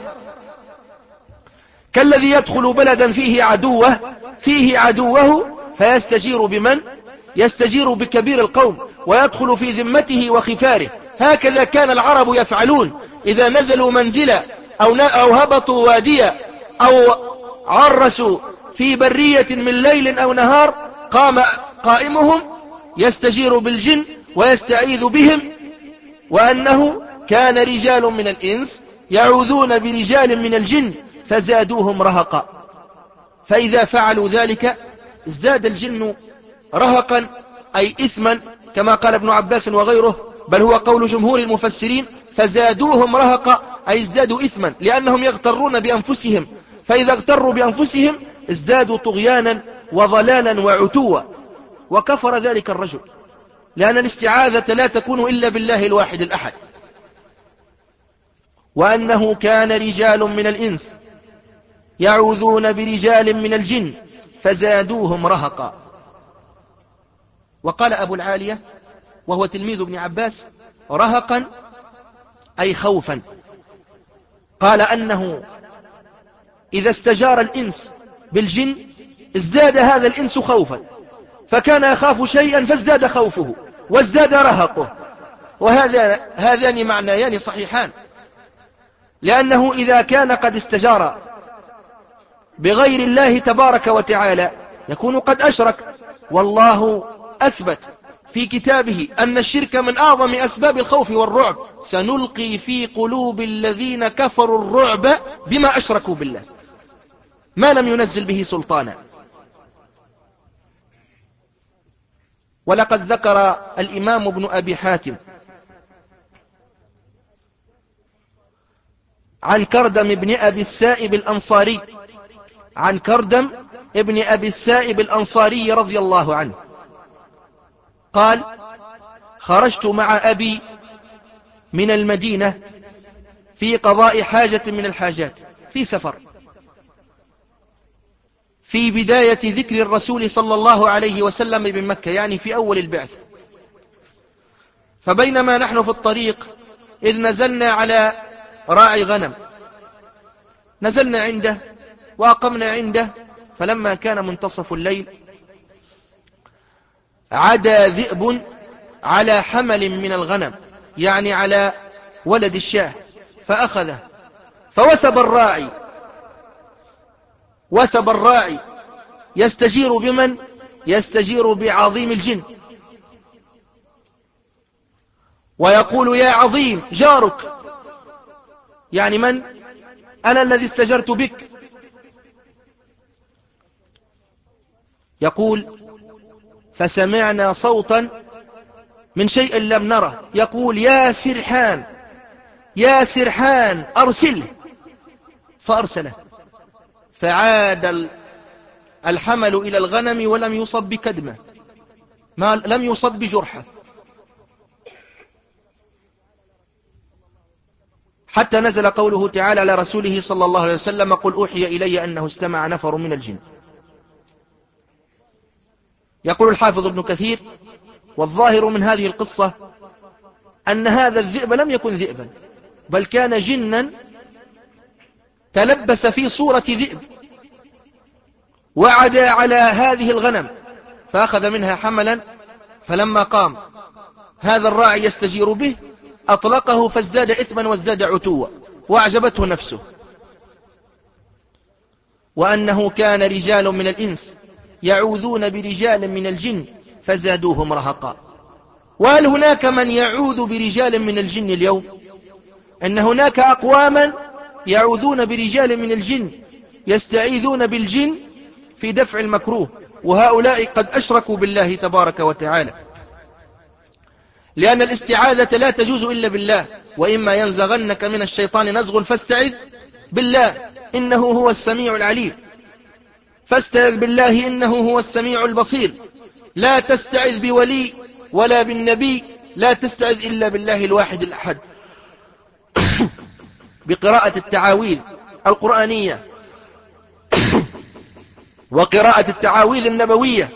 S1: كالذي يدخل بلدا فيه عدوه فيه عدوه فيستجير بمن؟ يستجير بكبير القوم ويدخل في ذمته وخفاره. هكذا كان العرب يفعلون إذا نزلوا منزلا أو, أو هبطوا واديا أو عرسوا في برية من ليل أو نهار، قام قائمهم يستجير بالجن ويستعيذ بهم. وأنه كان رجال من الإنس يعوذون برجال من الجن فزادوهم رهقا. فإذا فعلوا ذلك ازداد الجن رهقا أي إثما، كما قال ابن عباس وغيره، بل هو قول جمهور المفسرين: فزادوهم رهقا أي ازدادوا إثما، لأنهم يغترون بأنفسهم، فإذا اغتروا بأنفسهم ازدادوا طغيانا وضلالا وعتوا، وكفر ذلك الرجل، لأن الاستعاذة لا تكون إلا بالله الواحد الأحد. وأنه كان رجال من الإنس يعوذون برجال من الجن فزادوهم رهقا. وقال أبو العالية وهو تلميذ ابن عباس: رهقا أي خوفا. قال أنه إذا استجار الإنس بالجن ازداد هذا الإنس خوفا، فكان يخاف شيئا فازداد خوفه وازداد رهقه. وهذا هذان معنيان صحيحان، لأنه إذا كان قد استجار بغير الله تبارك وتعالى يكون قد أشرك، والله أثبت في كتابه أن الشرك من أعظم أسباب الخوف والرعب: سنلقي في قلوب الذين كفروا الرعب بما أشركوا بالله ما لم ينزل به سلطانا. ولقد ذكر الإمام ابن أبي حاتم عن كردم ابن أبي السائب الأنصاري عن كردم ابن أبي السائب الأنصاري رضي الله عنه قال: خرجت مع أبي من المدينة في قضاء حاجة من الحاجات في سفر، في بداية ذكر الرسول صلى الله عليه وسلم بمكة، يعني في أول البعث. فبينما نحن في الطريق إذ نزلنا على راعي غنم، نزلنا عنده وأقمنا عنده، فلما كان منتصف الليل عدا ذئب على حمل من الغنم، يعني على ولد الشاه، فأخذه، فوثب الراعي وثب الراعي يستجير بمن؟ يستجير بعظيم الجن، ويقول: يا عظيم جارك، يعني من؟ أنا الذي استجرت بك. يقول: فسمعنا صوتا من شيء لم نره يقول: يا سرحان يا سرحان أرسله، فأرسله، فعاد الحمل إلى الغنم ولم يصب بكدمة، ما لم يصب بجرحة، حتى نزل قوله تعالى على رسوله صلى الله عليه وسلم: قل أوحي إلي أنه استمع نفر من الجن. يقول الحافظ ابن كثير: والظاهر من هذه القصة أن هذا الذئب لم يكن ذئبا، بل كان جنا تلبس في صورة ذئب، وعدا على هذه الغنم فأخذ منها حملا، فلما قام هذا الراعي يستجير به أطلقه فازداد إثما وازداد عتوا وأعجبته نفسه. وأنه كان رجال من الإنس يعوذون برجال من الجن فزادوهم رهقا. وهل هناك من يعوذ برجال من الجن اليوم؟ أن هناك أقواما يعوذون برجال من الجن، يستعيذون بالجن في دفع المكروه، وهؤلاء قد أشركوا بالله تبارك وتعالى، لأن الاستعاذة لا تجوز إلا بالله. وإما ينزغنك من الشيطان نزغ فاستعذ بالله إنه هو السميع العليم، فاستعذ بالله إنه هو السميع البصير. لا تستعذ بولي ولا بالنبي، لا تستعذ إلا بالله الواحد الأحد، بقراءة التعاويذ القرآنية وقراءة التعاويذ النبوية.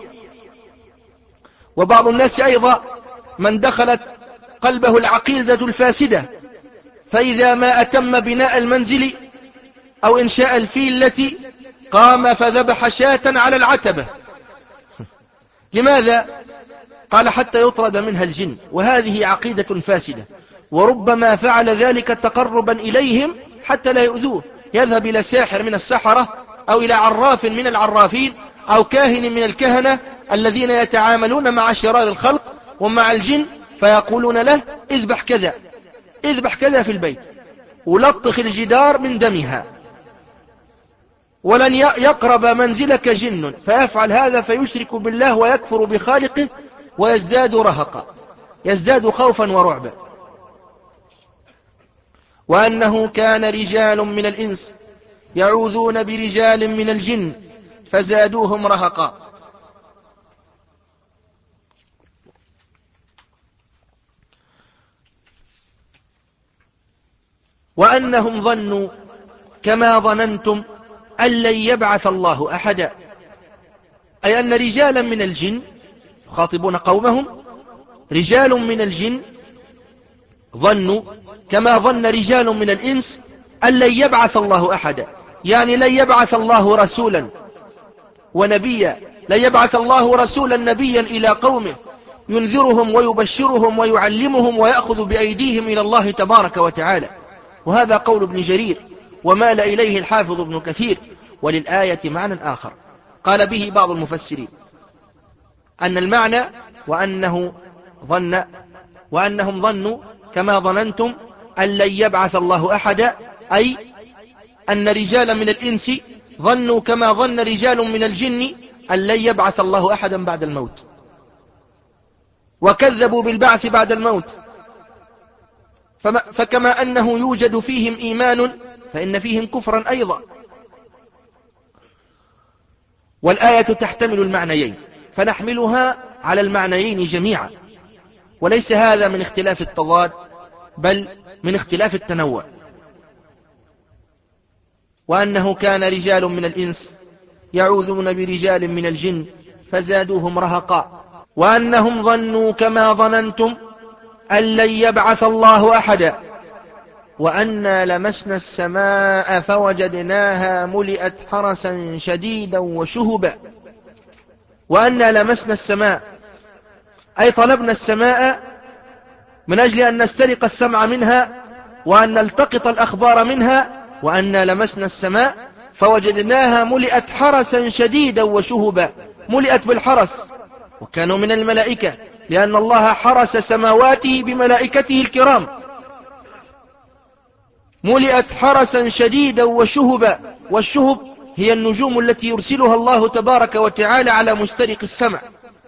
S1: وبعض الناس أيضا من دخلت قلبه العقيدة الفاسدة، فإذا ما أتم بناء المنزل أو إنشاء الفيلة قام فذبح شاة على العتبة. لماذا؟ قال: حتى يطرد منها الجن. وهذه عقيدة فاسدة، وربما فعل ذلك تقربا إليهم حتى لا يؤذوه، يذهب إلى ساحر من السحرة أو إلى عراف من العرافين أو كاهن من الكهنة الذين يتعاملون مع شرار الخلق ومع الجن، فيقولون له: اذبح كذا اذبح كذا في البيت، ولطخ الجدار من دمها، ولن يقرب منزلك جن، فيفعل هذا فيشرك بالله ويكفر بخالقه ويزداد رهقا، يزداد خوفا ورعبا. وأنه كان رجال من الإنس يعوذون برجال من الجن فزادوهم رهقا. وأنهم ظنوا كما ظننتم أن لن يبعث الله أحدا، أي أن رجالا من الجن يخاطبون قومهم، رجال من الجن ظنوا كما ظن رجال من الإنس أن لن يبعث الله أحدا، يعني لن يبعث الله رسولا ونبيا، لن يبعث الله رسولا نبيا إلى قومه ينذرهم ويبشرهم ويعلمهم ويأخذ بأيديهم إلى الله تبارك وتعالى. وهذا قول ابن جرير ومال إليه الحافظ ابن كثير. وللآية معنى آخر قال به بعض المفسرين، أن المعنى وأنه ظن وأنهم ظنوا كما ظننتم أن لن يبعث الله أحدا، أي أن رجالا من الإنس ظنوا كما ظن رجال من الجن أن لن يبعث الله أحدا بعد الموت، وكذبوا بالبعث بعد الموت. فكما أنه يوجد فيهم إيمان فإن فيهم كفرا أيضا. والآية تحتمل المعنيين فنحملها على المعنيين جميعا، وليس هذا من اختلاف التضاد بل من اختلاف التنوع. وأنه كان رجال من الإنس يعوذون برجال من الجن فزادوهم رهقا. وأنهم ظنوا كما ظننتم أن لن يبعث الله أحدا، وأنا لمسنا السماء فوجدناها ملئت حرسا شديدا وشهبا. وأنا لمسنا السماء أي طلبنا السماء من أجل أن نسترق السمع منها وأن نلتقط الأخبار منها. وأنا لمسنا السماء فوجدناها ملئت حرسا شديدا وشهبا، ملئت بالحرس، وكانوا من الملائكة لأن الله حرس سماواته بملائكته الكرام. ملئت حرسا شديدا وشهبا، والشهب هي النجوم التي يرسلها الله تبارك وتعالى على مسترق السمع.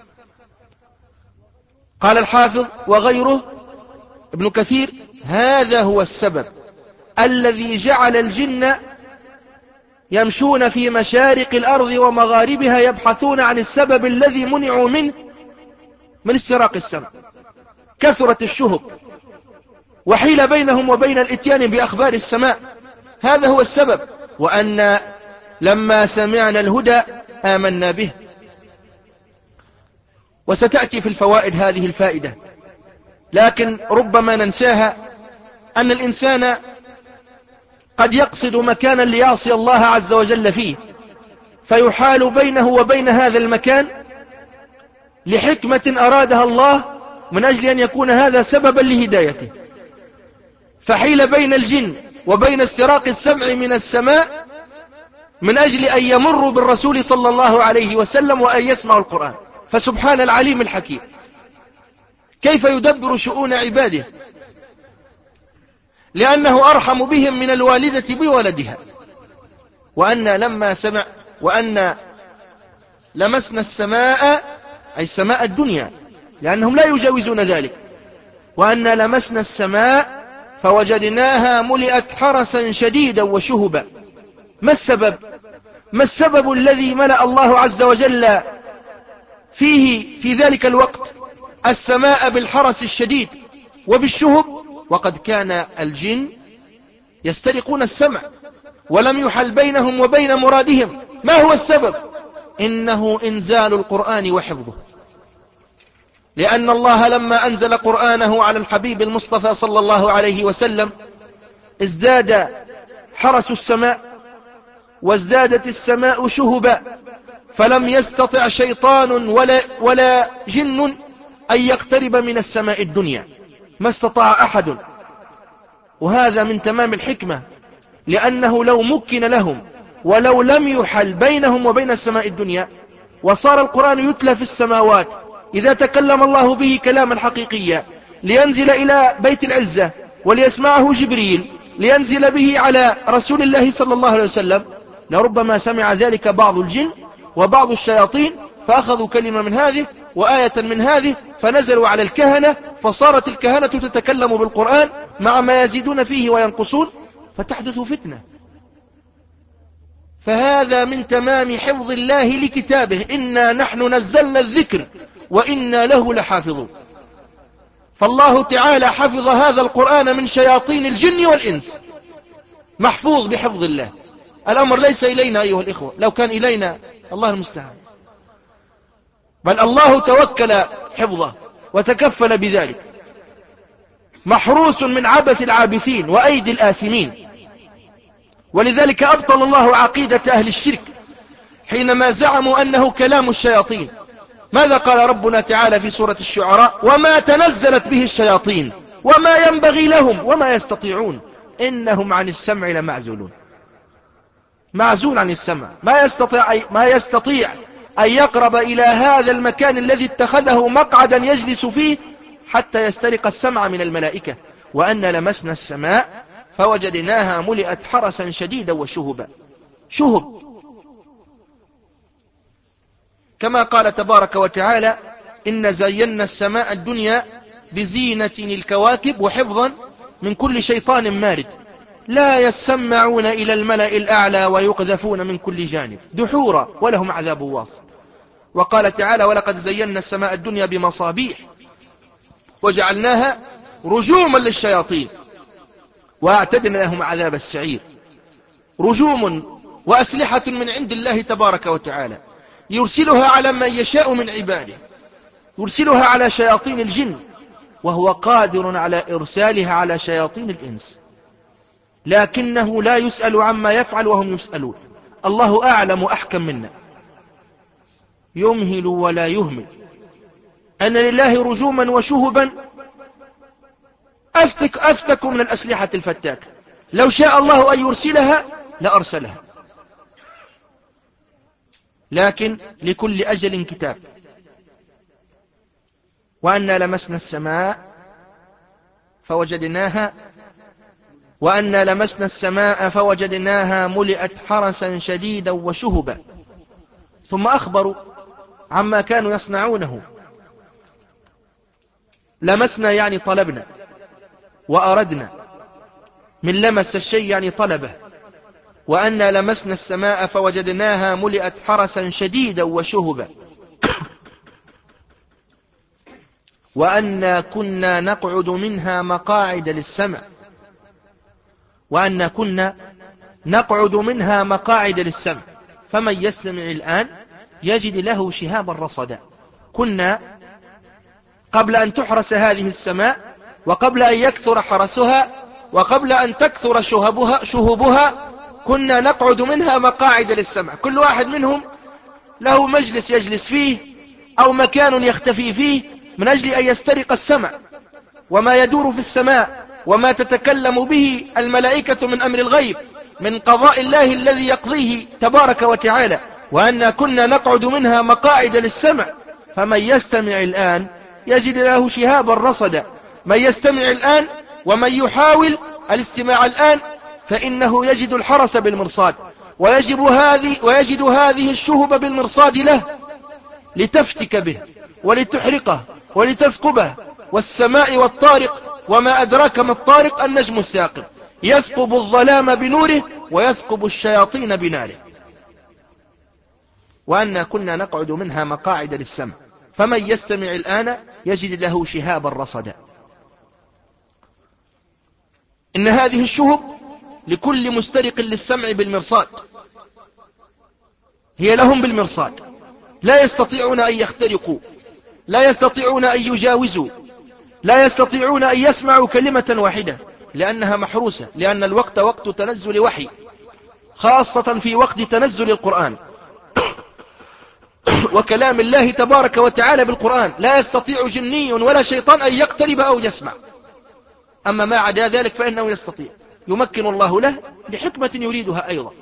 S1: قال الحافظ وغيره ابن كثير: هذا هو السبب الذي جعل الجن يمشون في مشارق الأرض ومغاربها يبحثون عن السبب الذي منعوا منه من استراق السمع. كثرت الشهب وحيل بينهم وبين الاتيان بأخبار السماء، هذا هو السبب. وأن لما سمعنا الهدى آمنا به. وستأتي في الفوائد هذه الفائدة، لكن ربما ننساها، أن الإنسان قد يقصد مكانا ليعصي الله عز وجل فيه، فيحال بينه وبين هذا المكان لحكمة أرادها الله من أجل أن يكون هذا سببا لهدايته، فحيل بين الجن وبين استراق السمع من السماء من أجل أن يمروا بالرسول صلى الله عليه وسلم وأن يسمعوا القرآن. فسبحان العليم الحكيم كيف يدبر شؤون عباده، لأنه أرحم بهم من الوالدة بولدها. وأن لما سمع وأن لمسنا السماء أي السماء الدنيا، لأنهم لا يجاوزون ذلك. وأن لمسنا السماء فوجدناها ملئت حرسا شديدا وشهبا. ما السبب؟ ما السبب الذي ملأ الله عز وجل فيه في ذلك الوقت السماء بالحرس الشديد وبالشهب، وقد كان الجن يسترقون السمع ولم يحل بينهم وبين مرادهم؟ ما هو السبب؟ إنه إنزال القرآن وحفظه، لأن الله لما أنزل قرآنه على الحبيب المصطفى صلى الله عليه وسلم ازداد حرس السماء وازدادت السماء شهبا، فلم يستطع شيطان ولا, ولا جن أن يقترب من السماء الدنيا، ما استطاع أحد. وهذا من تمام الحكمة، لأنه لو مكن لهم ولو لم يحل بينهم وبين السماء الدنيا وصار القرآن يتلى في السماوات، إذا تكلم الله به كلاما حقيقيا لينزل إلى بيت العزة وليسمعه جبريل لينزل به على رسول الله صلى الله عليه وسلم، لربما سمع ذلك بعض الجن وبعض الشياطين فأخذوا كلمة من هذه وآية من هذه فنزلوا على الكهنة، فصارت الكهنة تتكلم بالقرآن مع ما يزيدون فيه وينقصون، فتحدث فتنة. فهذا من تمام حفظ الله لكتابه، إنا نحن نزلنا الذكر وإنا له لحافظون. فالله تعالى حفظ هذا القرآن من شياطين الجن والإنس، محفوظ بحفظ الله. الأمر ليس إلينا أيها الإخوة، لو كان إلينا الله المستعان، بل الله توكل حفظه وتكفل بذلك، محروس من عبث العابثين وأيدي الآثمين. ولذلك أبطل الله عقيدة أهل الشرك حينما زعموا أنه كلام الشياطين. ماذا قال ربنا تعالى في سورة الشعراء؟ وما تنزلت به الشياطين وما ينبغي لهم وما يستطيعون إنهم عن السمع لمعزولون. معزول عن السمع، ما يستطيع, ما يستطيع أن يقرب إلى هذا المكان الذي اتخذه مقعدا يجلس فيه حتى يسترق السمع من الملائكة. وأن لمسنا السماء فوجدناها ملئت حرسا شديدا وشهبا. شهب كما قال تبارك وتعالى إن زينا السماء الدنيا بزينة الكواكب وحفظا من كل شيطان مارد لا يسمعون إلى الملأ الأعلى ويقذفون من كل جانب دحورا ولهم عذاب واصب. وقال تعالى ولقد زينا السماء الدنيا بمصابيح وجعلناها رجوما للشياطين وأعتدنا لهم عذاب السعير. رجوم وأسلحة من عند الله تبارك وتعالى يرسلها على من يشاء من عباده، يرسلها على شياطين الجن، وهو قادر على إرسالها على شياطين الإنس، لكنه لا يسأل عما يفعل وهم يسألون. الله أعلم وأحكم منا، يمهل ولا يهمل. أن لله رجوما وشهبا أفتك, أفتك من الأسلحة الفتاكة، لو شاء الله أن يرسلها لأرسلها، لكن لكل أجل كتاب. وأنا لمسنا السماء فوجدناها وأنا لمسنا السماء فوجدناها ملئت حرسا شديدا وشهبا. ثم أخبروا عما كانوا يصنعونه. لمسنا يعني طلبنا وأردنا، من لمس الشيء يعني طلبه. وأنا لمسنا السماء فوجدناها ملئت حرسا شديدا وشهبا. وأنا كنا نقعد منها مقاعد للسمع وأنا كنا نقعد منها مقاعد للسمع فمن يستمع الآن يجد له شهابا رصدا. كنا قبل أن تحرس هذه السماء وقبل أن يكثر حرسها وقبل أن تكثر شهبها, شهبها كنا نقعد منها مقاعد للسمع. كل واحد منهم له مجلس يجلس فيه أو مكان يختفي فيه من أجل أن يسترق السمع وما يدور في السماء وما تتكلم به الملائكة من أمر الغيب من قضاء الله الذي يقضيه تبارك وتعالى. وأن كنا نقعد منها مقاعد للسمع فمن يستمع الآن يجد له شهابا رصدا. من يستمع الآن ومن يحاول الاستماع الآن فإنه يجد الحرس بالمرصاد ويجب هذه ويجد هذه الشهب بالمرصاد له لتفتك به ولتحرقه ولتثقبه. والسماء والطارق وما أدراك ما الطارق النجم الثاقب يثقب الظلام بنوره ويثقب الشياطين بناره. وأنا كنا نقعد منها مقاعد للسمع فمن يستمع الآن يجد له شهابا رصدا. إن هذه الشهب لكل مسترق للسمع بالمرصاد، هي لهم بالمرصاد، لا يستطيعون أن يخترقوا، لا يستطيعون أن يجاوزوا، لا يستطيعون أن يسمعوا كلمة واحدة لأنها محروسة، لأن الوقت وقت تنزل وحي، خاصة في وقت تنزل القرآن وكلام الله تبارك وتعالى بالقرآن. لا يستطيع جني ولا شيطان أن يقترب أو يسمع. أما ما عدا ذلك فإنه يستطيع، يمكن الله له لحكمة يريدها أيضا.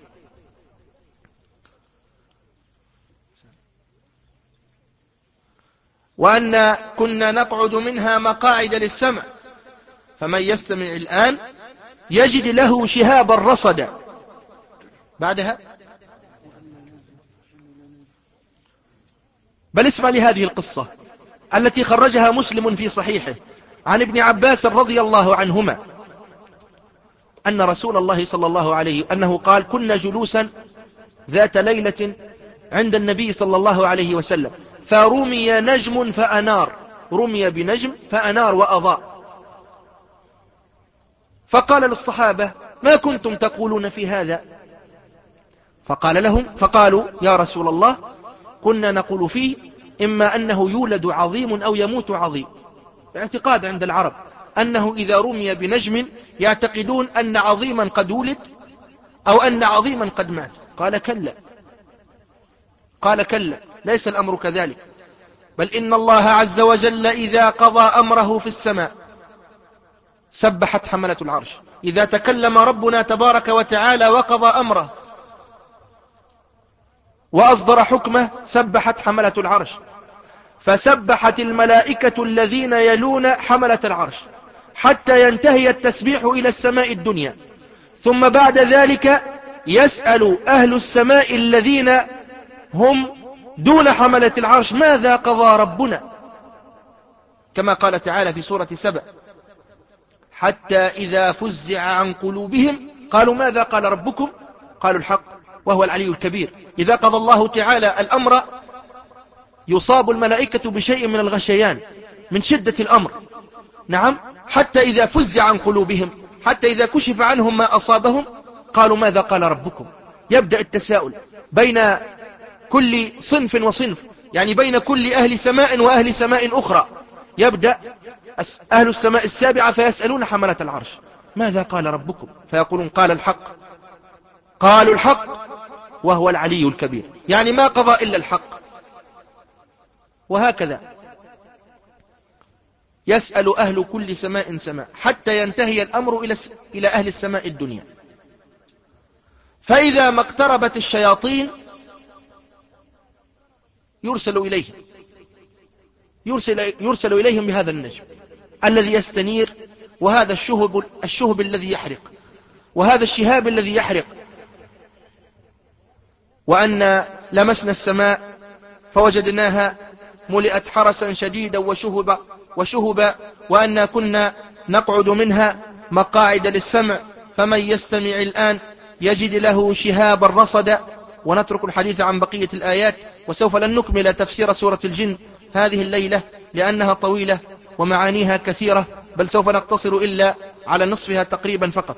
S1: وأن كنا نقعد منها مقاعد للسمع فمن يستمع الآن يجد له شهابا رصدا. بعدها بل اسمع لهذه القصة. التي خرجها مسلم في صحيحه عن ابن عباس رضي الله عنهما أن رسول الله صلى الله عليه أنه قال: كنا جلوسا ذات ليلة عند النبي صلى الله عليه وسلم فرمي نجم فأنار، رمي بنجم فأنار وأضاء، فقال للصحابة: ما كنتم تقولون في هذا؟ فقال لهم فقالوا: يا رسول الله، كنا نقول فيه إما أنه يولد عظيم أو يموت عظيم. اعتقاد عند العرب أنه إذا رمي بنجم يعتقدون أن عظيما قد ولد أو أن عظيما قد مات. قال كلا، قال كلا، ليس الأمر كذلك، بل إن الله عز وجل إذا قضى أمره في السماء سبحت حملة العرش. إذا تكلم ربنا تبارك وتعالى وقضى أمره وأصدر حكمه سبحت حملة العرش، فسبحت الملائكة الذين يلون حملة العرش حتى ينتهي التسبيح إلى السماء الدنيا، ثم بعد ذلك يسأل أهل السماء الذين هم دون حملة العرش: ماذا قضى ربنا؟ كما قال تعالى في سورة سبأ: حتى إذا فزع عن قلوبهم قالوا ماذا قال ربكم؟ قالوا الحق وهو العلي الكبير. إذا قضى الله تعالى الأمر يصاب الملائكة بشيء من الغشيان من شدة الأمر. نعم، حتى إذا فزع عن قلوبهم، حتى إذا كشف عنهم ما أصابهم قالوا ماذا قال ربكم؟ يبدأ التساؤل بين كل صنف وصنف، يعني بين كل أهل سماء وأهل سماء أخرى. يبدأ أهل السماء السابعة فيسألون حملة العرش: ماذا قال ربكم؟ فيقولون: قال الحق. قالوا الحق وهو العلي الكبير، يعني ما قضى إلا الحق. وهكذا يسأل أهل كل سماء سماء حتى ينتهي الأمر إلى أهل السماء الدنيا. فإذا ما اقتربت الشياطين يرسل إليهم يرسل, يرسل إليهم بهذا النجم الذي يستنير، وهذا الشهب, الشهب الذي يحرق، وهذا الشهاب الذي يحرق. وأن لمسنا السماء فوجدناها ملئت حرسا شديدا وشهبا وشهبا وأن كنا نقعد منها مقاعد للسمع فمن يستمع الآن يجد له شهابا رصدا. ونترك الحديث عن بقية الآيات، وسوف لن نكمل تفسير سورة الجن هذه الليلة لأنها طويلة ومعانيها كثيرة، بل سوف نقتصر إلا على نصفها تقريبا فقط.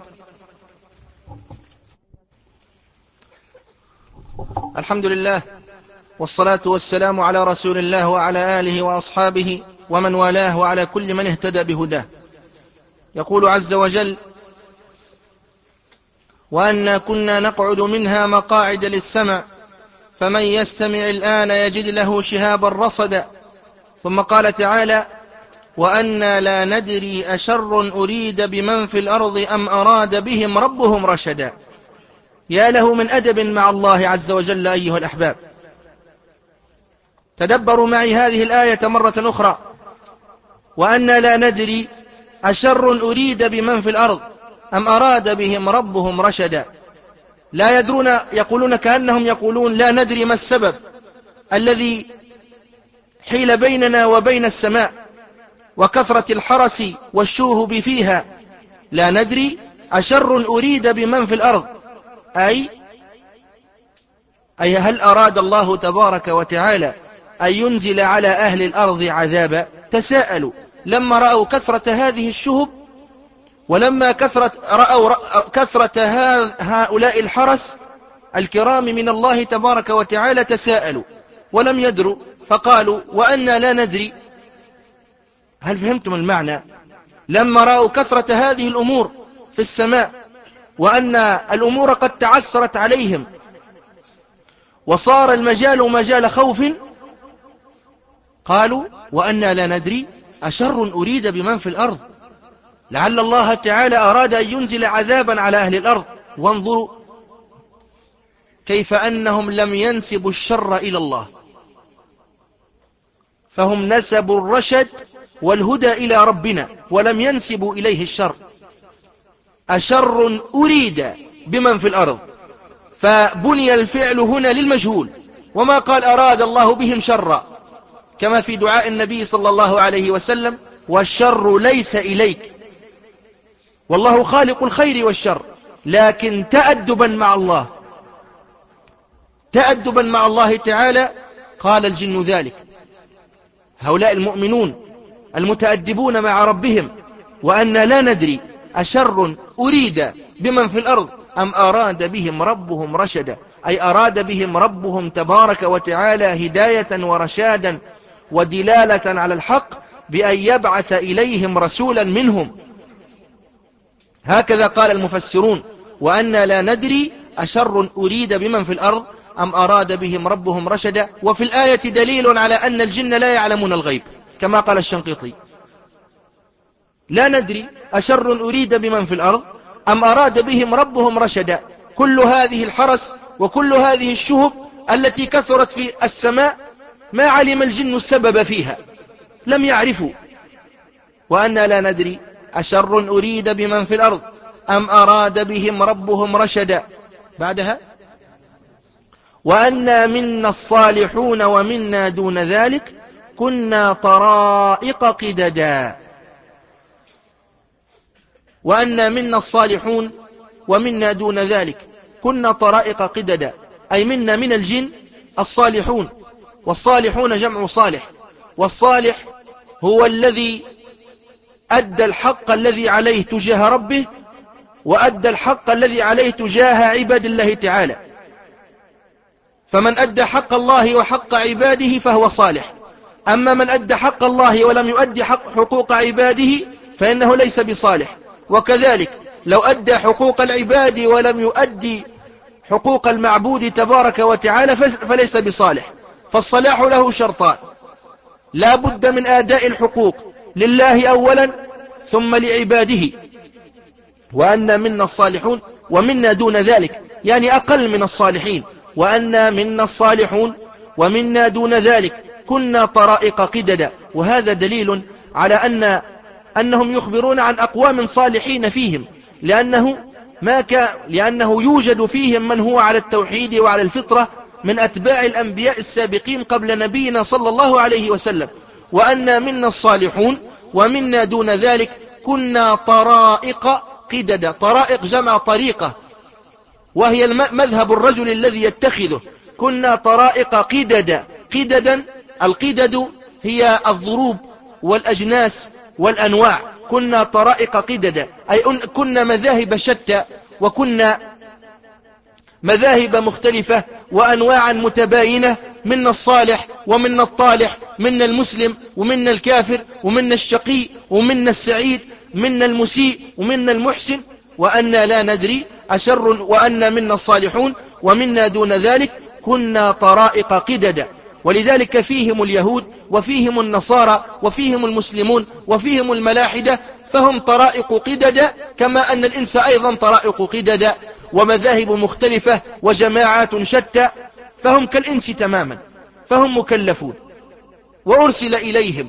S1: الحمد لله والصلاة والسلام على رسول الله وعلى آله وأصحابه ومن والاه وعلى كل من اهتدى بهداه. يقول عز وجل: وأنا كنا نقعد منها مقاعد للسمع فمن يستمع الآن يجد له شهابا رصدا. ثم قال تعالى: وأنا لا ندري أشر أريد بمن في الأرض أم أراد بهم ربهم رشدا. يا له من أدب مع الله عز وجل أيها الأحباب. تدبروا معي هذه الآية مرة أخرى: وأنا لا ندري أشر أريد بمن في الأرض أم أراد بهم ربهم رشدا. لا يدرون، يقولون كأنهم يقولون لا ندري ما السبب الذي حيل بيننا وبين السماء وكثرة الحرس والشوهب فيها. لا ندري أشر أريد بمن في الأرض، أي أي هل أراد الله تبارك وتعالى أن ينزل على أهل الأرض عذابا؟ تساءلوا لما رأوا كثرة هذه الشهب، ولما كثرة رأوا كثرة هؤلاء الحرس الكرام من الله تبارك وتعالى تساءلوا ولم يدروا، فقالوا: وأنا لا ندري. هل فهمتم المعنى؟ لما رأوا كثرة هذه الأمور في السماء وأن الأمور قد تعسرت عليهم وصار المجال مجال خوف، قالوا: وأنا لا ندري أشر أريد بمن في الأرض، لعل الله تعالى أراد أن ينزل عذابا على أهل الأرض. وانظروا كيف أنهم لم ينسبوا الشر إلى الله، فهم نسبوا الرشد والهدى إلى ربنا ولم ينسبوا إليه الشر. أشر أريد بمن في الأرض، فبني الفعل هنا للمجهول، وما قال أراد الله بهم شرا كما في دعاء النبي صلى الله عليه وسلم: والشر ليس إليك. والله خالق الخير والشر، لكن تأدبا مع الله تأدبا مع الله تعالى قال الجن ذلك. هؤلاء المؤمنون المتأدبون مع ربهم: وأن لا ندري أشر أريد بمن في الأرض أم أراد بهم ربهم رشدا، أي أراد بهم ربهم تبارك وتعالى هداية ورشادا ودلالة على الحق بأن يبعث إليهم رسولا منهم. هكذا قال المفسرون: وأن لا ندري أشر أريد بمن في الأرض أم أراد بهم ربهم رشدا. وفي الآية دليل على أن الجن لا يعلمون الغيب، كما قال الشنقيطي: لا ندري أشر أريد بمن في الأرض أم أراد بهم ربهم رشدا. كل هذه الحرس وكل هذه الشهب التي كثرت في السماء ما علم الجن السبب فيها، لم يعرفوا. وأن لا ندري أشر أريد بمن في الأرض أم أراد بهم ربهم رشدا. بعدها: وأنا منا الصالحون ومنا دون ذلك كنا طرائق قددا. وأنا منا الصالحون ومنا دون ذلك كنا طرائق قددا، أي منا من الجن الصالحون. والصالحون جمع صالح، والصالح هو الذي أدى الحق الذي عليه تجاه ربه، وأدى الحق الذي عليه تجاه عباد الله تعالى. فمن أدى حق الله وحق عباده فهو صالح. أما من أدى حق الله ولم يؤدي حق حقوق عباده فإنه ليس بصالح. وكذلك لو أدى حقوق العباد ولم يؤدي حقوق المعبود تبارك وتعالى فليس بصالح. فالصلاح له شرطان: لا بد من أداء الحقوق لله أولا ثم لعباده. وأن منا الصالحون ومنا دون ذلك، يعني أقل من الصالحين. وأن منا الصالحون ومنا دون ذلك كنا طرائق قددا. وهذا دليل على أن أنهم يخبرون عن أقوام صالحين فيهم، لأنه ما كان لأنه يوجد فيهم من هو على التوحيد وعلى الفطرة من أتباع الأنبياء السابقين قبل نبينا صلى الله عليه وسلم. وأن منا الصالحون ومنا دون ذلك كنا طرائق قددا. طرائق جمع طريقة، وهي مذهب الرجل الذي يتخذه. كنا طرائق قددا. قددا، القدد هي الضروب والأجناس والأنواع. كنا طرائق قددا، أي كنا مذاهب شتى، وكنا مذاهب مختلفة وأنواعا متباينة، منا الصالح ومنا الطالح، منا المسلم ومنا الكافر، ومنا الشقي ومنا السعيد، منا المسيء ومنا المحسن. وأنا لا ندري أشر وأن منا الصالحون ومنا دون ذلك كنا طرائق قددا. ولذلك فيهم اليهود وفيهم النصارى وفيهم المسلمون وفيهم الملاحدة، فهم طرائق قددا، كما أن الإنس أيضا طرائق قددا ومذاهب مختلفة وجماعات شتى، فهم كالإنس تماما، فهم مكلفون وأرسل إليهم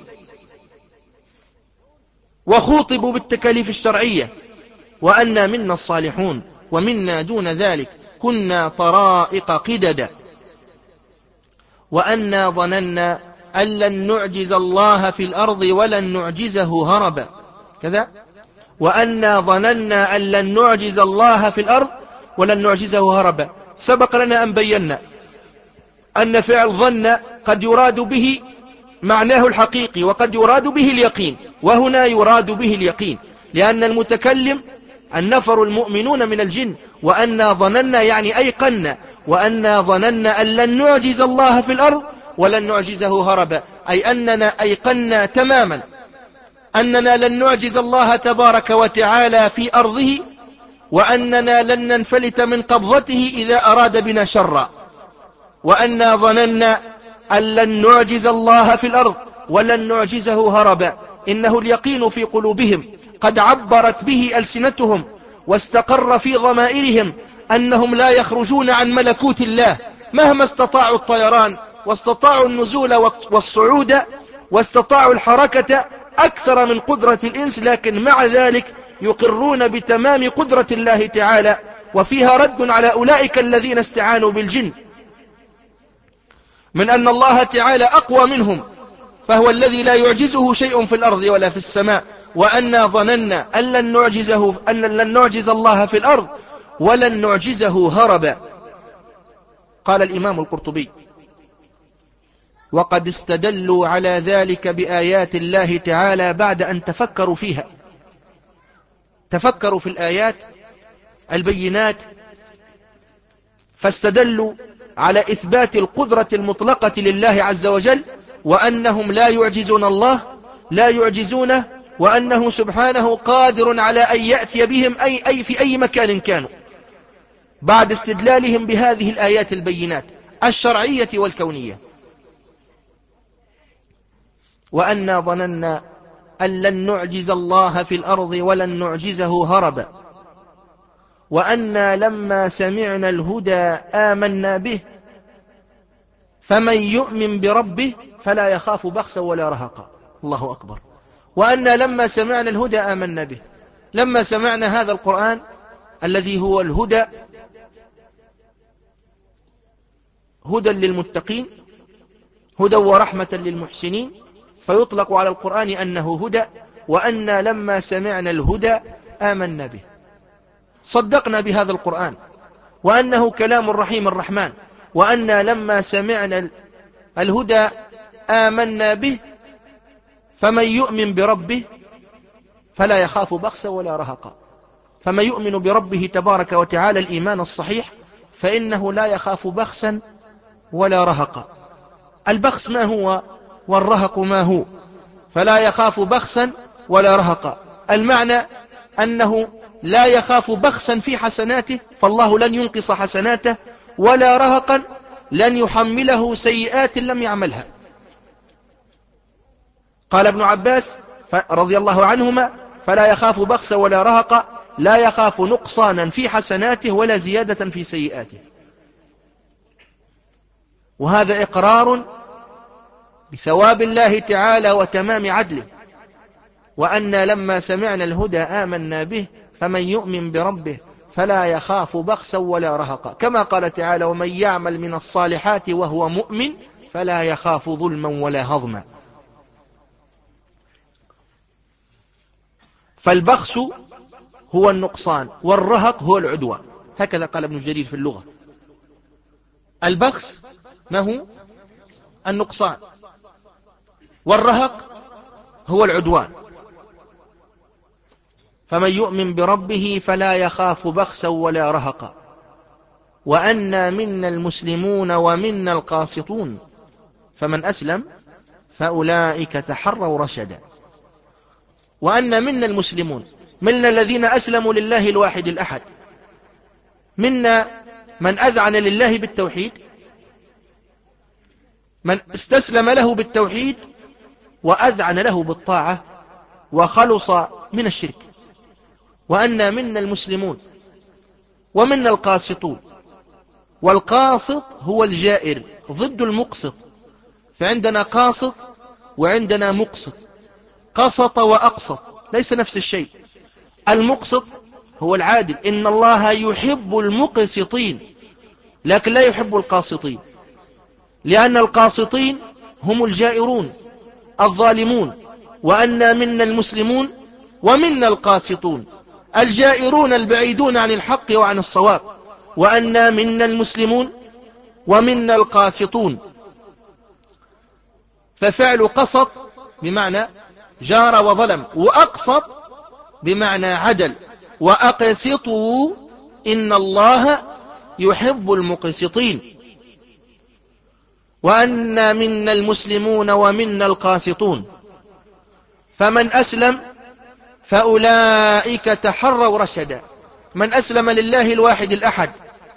S1: وخوطبوا بالتكاليف الشرعية. وأنا منا الصالحون ومنا دون ذلك كنا طرائق قددا. وأنا ظننا أن لن نعجز الله في الأرض ولن نعجزه هربا. كذا: وأنا ظننا أن لن نعجز الله في الأرض ولن نعجزه هربا. سبق لنا أن بينا أن فعل ظن قد يراد به معناه الحقيقي وقد يراد به اليقين، وهنا يراد به اليقين، لأن المتكلم النفر المؤمنون من الجن. وأنا ظننا يعني أيقنا، وأنا ظننا أن لن نعجز الله في الأرض ولن نعجزه هربا، أي أننا أيقنا تماما أننا لن نعجز الله تبارك وتعالى في أرضه، وأننا لن ننفلت من قبضته إذا أراد بنا شرا. وأنا ظننا أن لن نعجز الله في الأرض ولن نعجزه هربا. إنه اليقين في قلوبهم قد عبرت به ألسنتهم واستقر في ضمائرهم أنهم لا يخرجون عن ملكوت الله مهما استطاعوا الطيران واستطاعوا النزول والصعود واستطاعوا الحركة أكثر من قدرة الإنس، لكن مع ذلك يقرون بتمام قدرة الله تعالى. وفيها رد على أولئك الذين استعانوا بالجن من أن الله تعالى أقوى منهم فهو الذي لا يعجزه شيء في الأرض ولا في السماء، وأنا ظننا أن لن نعجزه أن لن نعجز الله في الأرض ولن نعجزه هربا. قال الإمام القرطبي: وقد استدلوا على ذلك بآيات الله تعالى بعد أن تفكروا فيها، تفكروا في الآيات البينات فاستدلوا على إثبات القدرة المطلقة لله عز وجل، وأنهم لا يعجزون الله، لا يعجزونه، وأنه سبحانه قادر على أن يأتي بهم أي, أي في أي مكان كانوا، بعد استدلالهم بهذه الآيات البينات الشرعية والكونية. وأنا ظننا أن لن نعجز الله في الأرض ولن نعجزه هربا، وأنا لما سمعنا الهدى آمنا به، فمن يؤمن بربه فلا يخاف بخسا ولا رهقا. الله أكبر. وأنا لما سمعنا الهدى آمنا به، لما سمعنا هذا القرآن الذي هو الهدى، هدى للمتقين، هدى ورحمة للمحسنين، فيطلق على القرآن أنه هدى. وأنا لما سمعنا الهدى آمنا به، صدقنا بهذا القرآن وأنه كلام الرحيم الرحمن. وأنا لما سمعنا الهدى آمنا به، فمن يؤمن بربه فلا يخاف بخسا ولا رهقا. فمن يؤمن بربه تبارك وتعالى الإيمان الصحيح فإنه لا يخاف بخسا ولا رهقا. البخس ما هو والرهق ما هو؟ فلا يخاف بخسا ولا رهقا، المعنى أنه لا يخاف بخسا في حسناته، فالله لن ينقص حسناته، ولا رهقا لن يحمله سيئات لم يعملها. قال ابن عباس رضي الله عنهما: فلا يخاف بخسا ولا رهقا، لا يخاف نقصانا في حسناته ولا زيادة في سيئاته. وهذا إقرار بثواب الله تعالى وتمام عدله. وأنا لما سمعنا الهدى آمنا به، فمن يؤمن بربه فلا يخاف بخسا ولا رهقا، كما قال تعالى: ومن يعمل من الصالحات وهو مؤمن فلا يخاف ظلما ولا هضما. فالبخس هو النقصان، والرهق هو العدوان، هكذا قال ابن جرير في اللغة. البخس ما هو؟ النقصان، والرهق هو العدوان. فمن يؤمن بربه فلا يخاف بخسا ولا رهقا. وأنا منا المسلمون ومنا القاسطون، فمن أسلم فأولئك تحروا رشدا. وأنا منا المسلمون، منا الذين أسلموا لله الواحد الأحد، منا من أذعن لله بالتوحيد، من استسلم له بالتوحيد وأذعن له بالطاعة وخلص من الشرك. وأنا منا المسلمون ومنا القاسطون. والقاسط هو الجائر ضد المقسط، فعندنا قاسط وعندنا مقسط. قسط وأقسط ليس نفس الشيء. المقسط هو العادل، إن الله يحب المقسطين لكن لا يحب القاسطين، لأن القاسطين هم الجائرون الظالمون. وأنا منا المسلمون ومنا القاسطون، الجائرون البعيدون عن الحق وعن الصواب. وأنا منا المسلمون ومنا القاسطون، ففعل قسط بمعنى جار وظلم، وأقسط بمعنى عدل. وأقسطوا إن الله يحب المقسطين. وأنا منا المسلمون ومنا القاسطون، فمن أسلم فأولئك تحروا رشدا. من أسلم لله الواحد الأحد،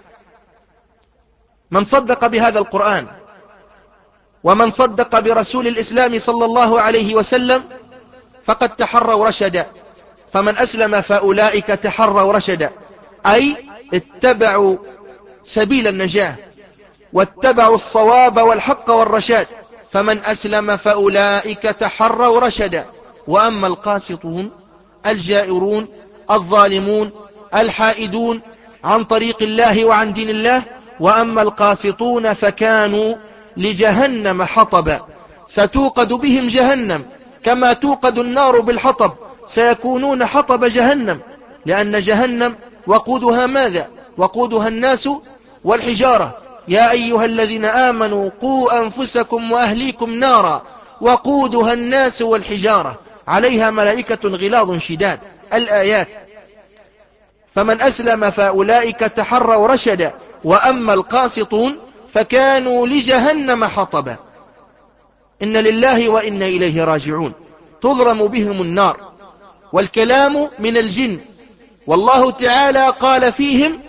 S1: من صدق بهذا القرآن ومن صدق برسول الإسلام صلى الله عليه وسلم فقد تحروا رشدا. فمن أسلم فأولئك تحروا رشدا، أي اتبعوا سبيل النجاة واتبعوا الصواب والحق والرشاد. فمن أسلم فأولئك تحروا رشدا. وأما القاسطون الجائرون الظالمون الحائدون عن طريق الله وعن دين الله، وأما القاسطون فكانوا لجهنم حطبا. ستوقد بهم جهنم كما توقد النار بالحطب، سيكونون حطب جهنم، لأن جهنم وقودها ماذا؟ وقودها الناس والحجارة. يا أيها الذين آمنوا قوا أنفسكم وأهليكم نارا وقودها الناس والحجارة عليها ملائكة غلاظ شداد. الآيات. فمن أسلم فأولئك تحروا رشدا وأما القاسطون فكانوا لجهنم حطبا. إن لله وإنا إليه راجعون. تضرم بهم النار، والكلام من الجن، والله تعالى قال فيهم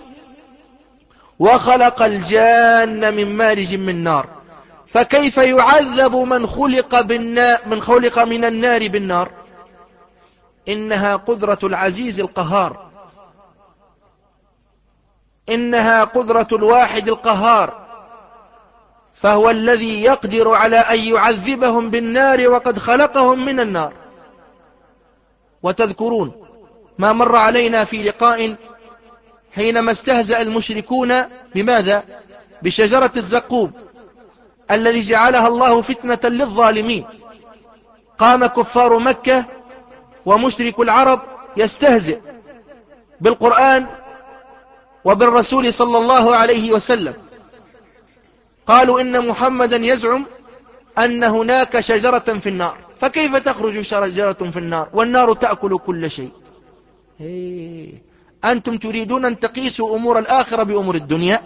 S1: وخلق الجان من مارج من نار، فكيف يعذب من خلق, بالنا من خلق من النار بالنار؟ إنها قدرة العزيز القهار، إنها قدرة الواحد القهار، فهو الذي يقدر على أن يعذبهم بالنار وقد خلقهم من النار. وتذكرون ما مر علينا في لقاء حينما استهزأ المشركون بماذا؟ بشجرة الزقوم الذي جعلها الله فتنة للظالمين. قام كفار مكة ومشرك العرب يستهزئ بالقرآن وبالرسول صلى الله عليه وسلم. قالوا إن محمدا يزعم أن هناك شجرة في النار، فكيف تخرج شجرة في النار والنار تأكل كل شيء؟ هي. أنتم تريدون أن تقيسوا أمور الآخرة بأمور الدنيا؟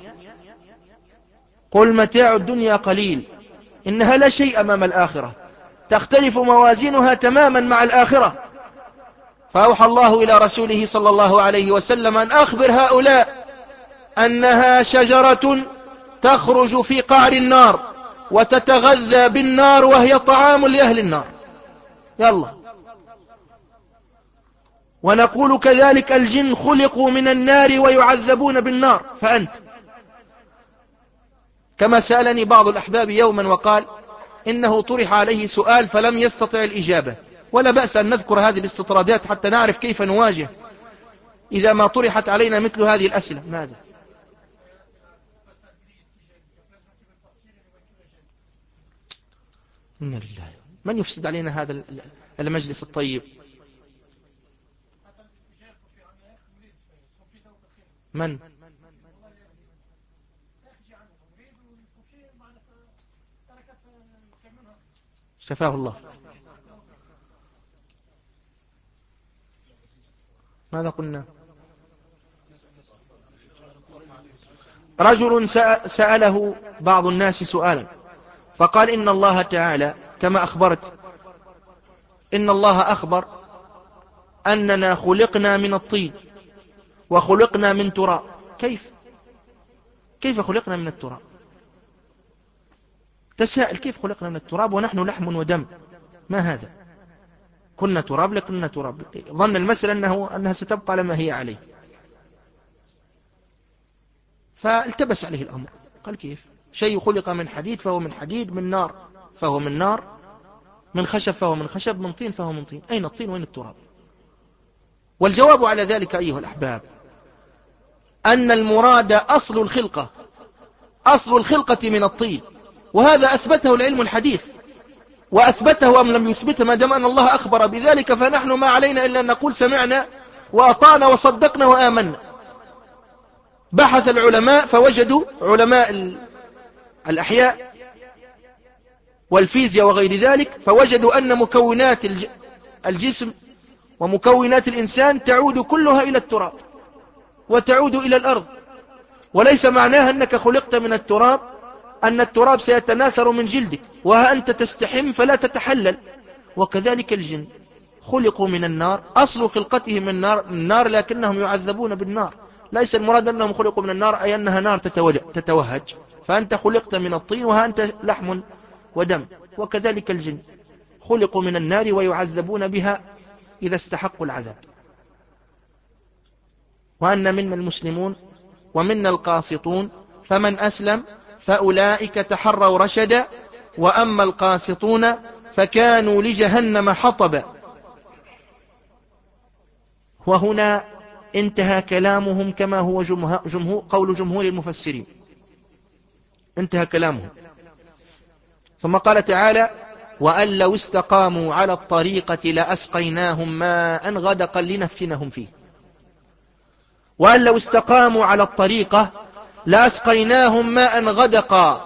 S1: قل متاع الدنيا قليل إنها لا شيء أمام الآخرة، تختلف موازينها تماما مع الآخرة. فأوحى الله إلى رسوله صلى الله عليه وسلم أن أخبر هؤلاء أنها شجرة تخرج في قعر النار وتتغذى بالنار وهي طعام لأهل النار. يلا. ونقول كذلك الجن خلقوا من النار ويعذبون بالنار. فأنت كما سألني بعض الأحباب يوما وقال إنه طرح عليه سؤال فلم يستطع الإجابة، ولا بأس أن نذكر هذه الاستطرادات حتى نعرف كيف نواجه إذا ما طرحت علينا مثل هذه الأسئلة. ماذا؟ إن لله. من يفسد علينا هذا المجلس الطيب؟ من؟ شفاه الله. ماذا قلنا؟ رجل سأله بعض الناس سؤالا فقال إن الله تعالى كما أخبرت إن الله أخبر أننا خلقنا من الطين وخلقنا من تراب. كيف كيف خلقنا من التراب؟ تساءل كيف خلقنا من التراب ونحن لحم ودم؟ ما هذا؟ كنا تراب لكنا تراب. ظن المسألة أنه أنها ستبقى لما هي عليه، فالتبس عليه الأمر. قال كيف؟ شيء خلق من حديد فهو من حديد، من نار فهو من نار، من خشب فهو من خشب، من طين فهو من طين. أين الطين وأين التراب؟ والجواب على ذلك أيها الأحباب أن المراد أصل الخلقة، أصل الخلقة من الطين، وهذا أثبته العلم الحديث، وأثبته أم لم يثبته ما دام أن الله أخبر بذلك، فنحن ما علينا إلا أن نقول سمعنا وأطعنا وصدقنا وآمنا. بحث العلماء فوجدوا علماء الأحياء والفيزياء وغير ذلك، فوجدوا أن مكونات الجسم ومكونات الإنسان تعود كلها إلى التراب وتعود إلى الأرض، وليس معناها أنك خلقت من التراب أن التراب سيتناثر من جلدك وها أنت تستحم فلا تتحلل. وكذلك الجن خلقوا من النار، أصل خلقتهم من النار, النار لكنهم يعذبون بالنار. ليس المراد أنهم خلقوا من النار أي أنها نار تتوهج، فأنت خلقت من الطين وها أنت لحم ودم. وكذلك الجن خلقوا من النار ويعذبون بها إذا استحقوا العذاب. وأن منا المسلمون ومنا القاسطون فمن أسلم فأولئك تحروا رشدا وأما القاسطون فكانوا لجهنم حطبا. وهنا انتهى كلامهم كما هو جمهور قول جمهور المفسرين، انتهى كلامهم. ثم قال تعالى وأن لو استقاموا على الطريقة لأسقيناهم ماء غدقا لنفتنهم فيه. وأن لو استقاموا على الطريقة لأسقيناهم ماء غدقا.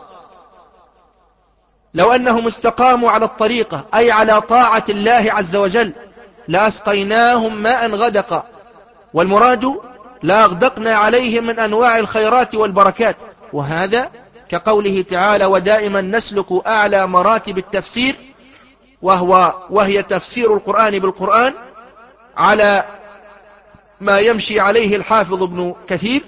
S1: لو أنهم استقاموا على الطريقة أي على طاعة الله عز وجل لأسقيناهم ماء غدقا، والمراد لأغدقنا عليهم من أنواع الخيرات والبركات. وهذا كقوله تعالى: ودائما نسلك أعلى مراتب التفسير، وهو وهي تفسير القرآن بالقرآن على ما يمشي عليه الحافظ ابن كثير.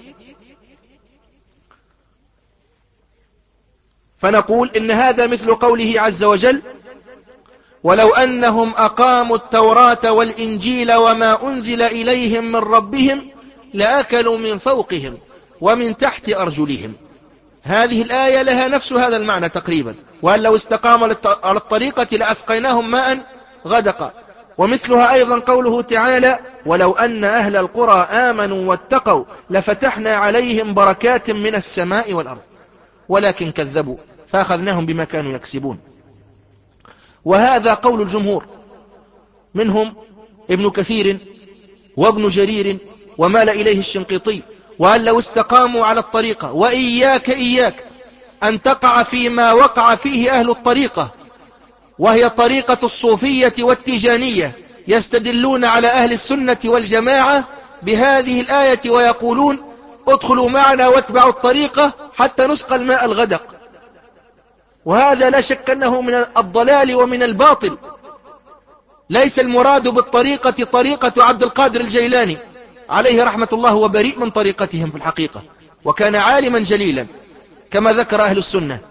S1: فنقول إن هذا مثل قوله عز وجل: ولو أنهم أقاموا التوراة والإنجيل وما أنزل إليهم من ربهم لأكلوا من فوقهم ومن تحت أرجلهم. هذه الآية لها نفس هذا المعنى تقريبا: وأن لو استقاموا على الطريقة لأسقيناهم ماء غدقا. ومثلها أيضا قوله تعالى: ولو أن أهل القرى آمنوا واتقوا لفتحنا عليهم بركات من السماء والأرض ولكن كذبوا فأخذناهم بما كانوا يكسبون. وهذا قول الجمهور، منهم ابن كثير وابن جرير ومال إليه الشنقيطي. وأن لو استقاموا على الطريقة، وإياك إياك أن تقع فيما وقع فيه أهل الطريقة، وهي طريقة الصوفية والتيجانية، يستدلون على أهل السنة والجماعة بهذه الآية ويقولون: ادخلوا معنا واتبعوا الطريقة حتى نسقى الماء الغدق. وهذا لا شك أنه من الضلال ومن الباطل. ليس المراد بالطريقة طريقة عبد القادر الجيلاني عليه رحمة الله، وبريء من طريقتهم في الحقيقة، وكان عالما جليلا كما ذكر أهل السنة.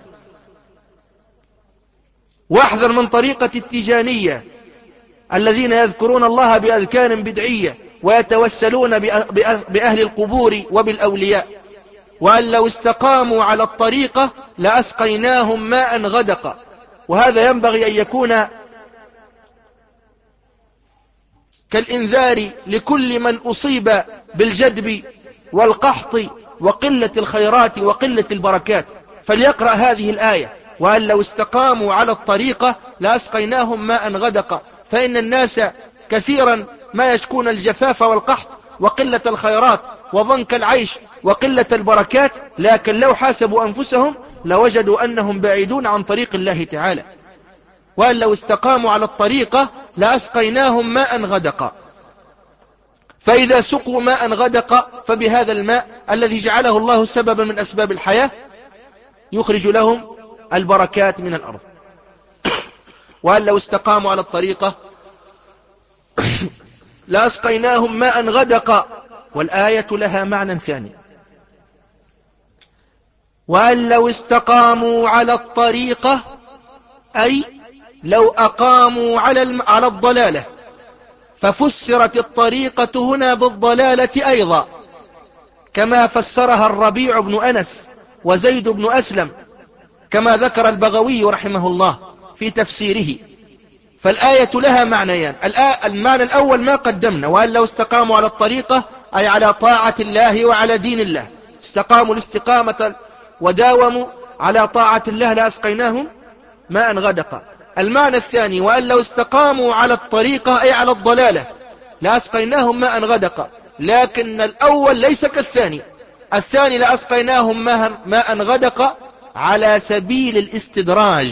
S1: واحذر من طريقة التيجانية الذين يذكرون الله بأذكار بدعية ويتوسلون بأهل القبور وبالأولياء. وأن لو استقاموا على الطريقة لأسقيناهم ماء غدقا. وهذا ينبغي أن يكون كالإنذار لكل من أصيب بالجدب والقحط وقلة الخيرات وقلة البركات، فليقرأ هذه الآية: وأن لو استقاموا على الطريقة لأسقيناهم ماء غدقا. فإن الناس كثيرا ما يشكون الجفاف والقحط وقلة الخيرات وضنك العيش وقلة البركات، لكن لو حاسبوا أنفسهم لوجدوا أنهم بعيدون عن طريق الله تعالى. وأن لو استقاموا على الطريقة لأسقيناهم ماء غدقا. فإذا سقوا ماء غدقا فبهذا الماء الذي جعله الله سببا من أسباب الحياة يخرج لهم البركات من الأرض. وأن لو استقاموا على الطريقة لأسقيناهم ماء غدقا. والآية لها معنى ثاني: وأن لو استقاموا على الطريقة أي لو أقاموا على على الضلالة. ففسرت الطريقة هنا بالضلالة أيضا، كما فسرها الربيع بن أنس وزيد بن أسلم، كما ذكر البغوي رحمه الله في تفسيره. فالآية لها معنيان: المعنى الأول ما قدمنا، وأن لو استقاموا على الطريقة أي على طاعة الله وعلى دين الله، استقاموا الاستقامة وداوموا على طاعة الله لأسقيناهم ماء غدقا. المعنى الثاني: وأن لو استقاموا على الطريقة أي على الضلالة لأسقيناهم ماء غدقا. لكن الأول ليس كالثاني. الثاني لأسقيناهم ماء غدقا على سبيل الاستدراج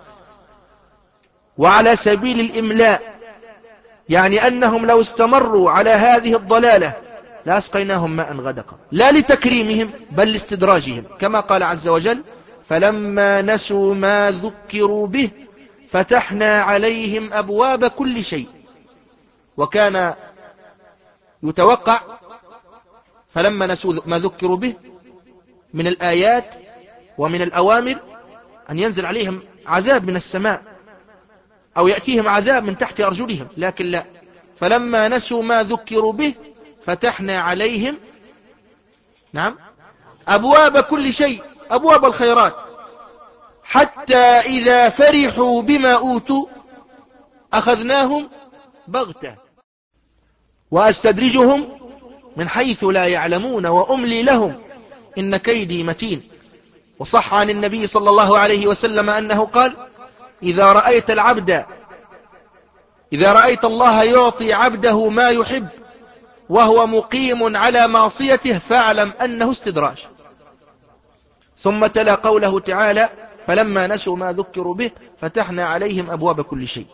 S1: وعلى سبيل الإملاء، يعني أنهم لو استمروا على هذه الضلالة لأسقيناهم ماء غدقا، لا لتكريمهم بل لاستدراجهم، كما قال عز وجل: فلما نسوا ما ذكروا به فتحنا عليهم أبواب كل شيء. وكان يتوقع فلما نسوا ما ذكروا به من الآيات ومن الأوامر أن ينزل عليهم عذاب من السماء أو يأتيهم عذاب من تحت أرجلهم، لكن لا، فلما نسوا ما ذكروا به فتحنا عليهم نعم أبواب كل شيء، أبواب الخيرات، حتى إذا فرحوا بما أوتوا أخذناهم بغتة وأستدرجهم من حيث لا يعلمون وأملي لهم إن كيدي متين. وصح عن النبي صلى الله عليه وسلم أنه قال: إذا رأيت العبد إذا رأيت الله يعطي عبده ما يحب وهو مقيم على معصيته فاعلم أنه استدراج. ثم تلا قوله تعالى فلما نسوا ما ذكروا به فتحنا عليهم أبواب كل شيء.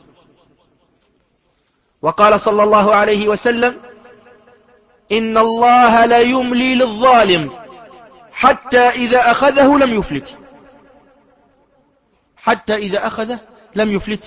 S1: وقال صلى الله عليه وسلم إن الله لا يملي للظالم حتى إذا أخذه لم يفلت حتى إذا أخذه لم يفلت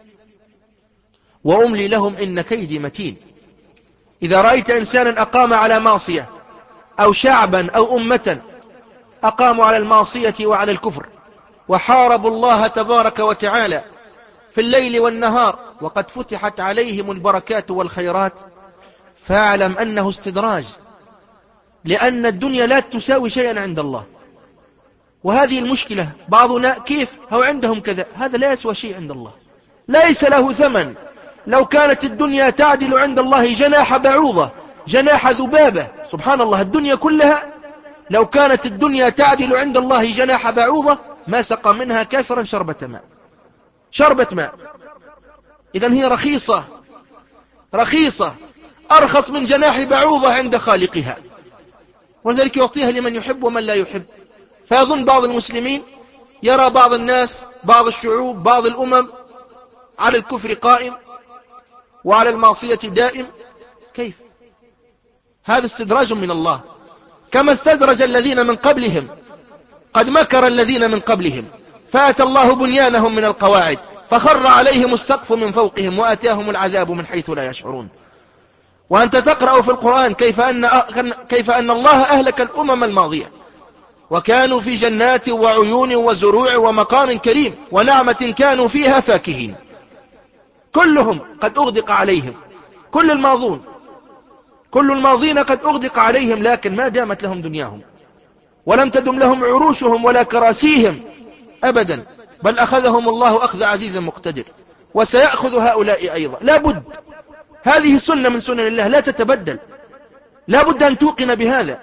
S1: وأملي لهم إن كيدي متين. إذا رأيت إنسانا أقام على معصية أو شعبا أو أمة أقاموا على المعصية وعلى الكفر وحاربوا الله تبارك وتعالى في الليل والنهار وقد فتحت عليهم البركات والخيرات فاعلم أنه استدراج، لأن الدنيا لا تساوي شيئا عند الله. وهذه المشكلة، بعضنا كيف هو عندهم كذا، هذا لا يسوى شيء عند الله، ليس له ثمن. لو كانت الدنيا تعدل عند الله جناح بعوضة جناح ذبابة، سبحان الله، الدنيا كلها لو كانت الدنيا تعدل عند الله جناح بعوضة ما سقى منها كافرا شربة ماء شربة ماء. إذن هي رخيصة رخيصة أرخص من جناح بعوضة عند خالقها، ولذلك يعطيها لمن يحب ومن لا يحب. فيظن بعض المسلمين يرى بعض الناس بعض الشعوب بعض الأمم على الكفر قائم وعلى المعصية دائم. كيف؟ هذا استدراج من الله، كما استدرج الذين من قبلهم. قد مكر الذين من قبلهم فأتى الله بنيانهم من القواعد فخر عليهم السقف من فوقهم وأتاهم العذاب من حيث لا يشعرون. وأنت تقرأ في القرآن كيف أن, كيف أن الله أهلك الأمم الماضية وكانوا في جنات وعيون وزروع ومقام كريم ونعمة كانوا فيها فاكهين، كلهم قد أغدق عليهم، كل الماضون كل الماضين قد أغدق عليهم، لكن ما دامت لهم دنياهم ولم تدم لهم عروشهم ولا كراسيهم أبدا، بل أخذهم الله أخذ عزيز مقتدر، وسيأخذ هؤلاء أيضا. لا بد، هذه سنة من سنن الله لا تتبدل، لا بد أن توقن بهذا.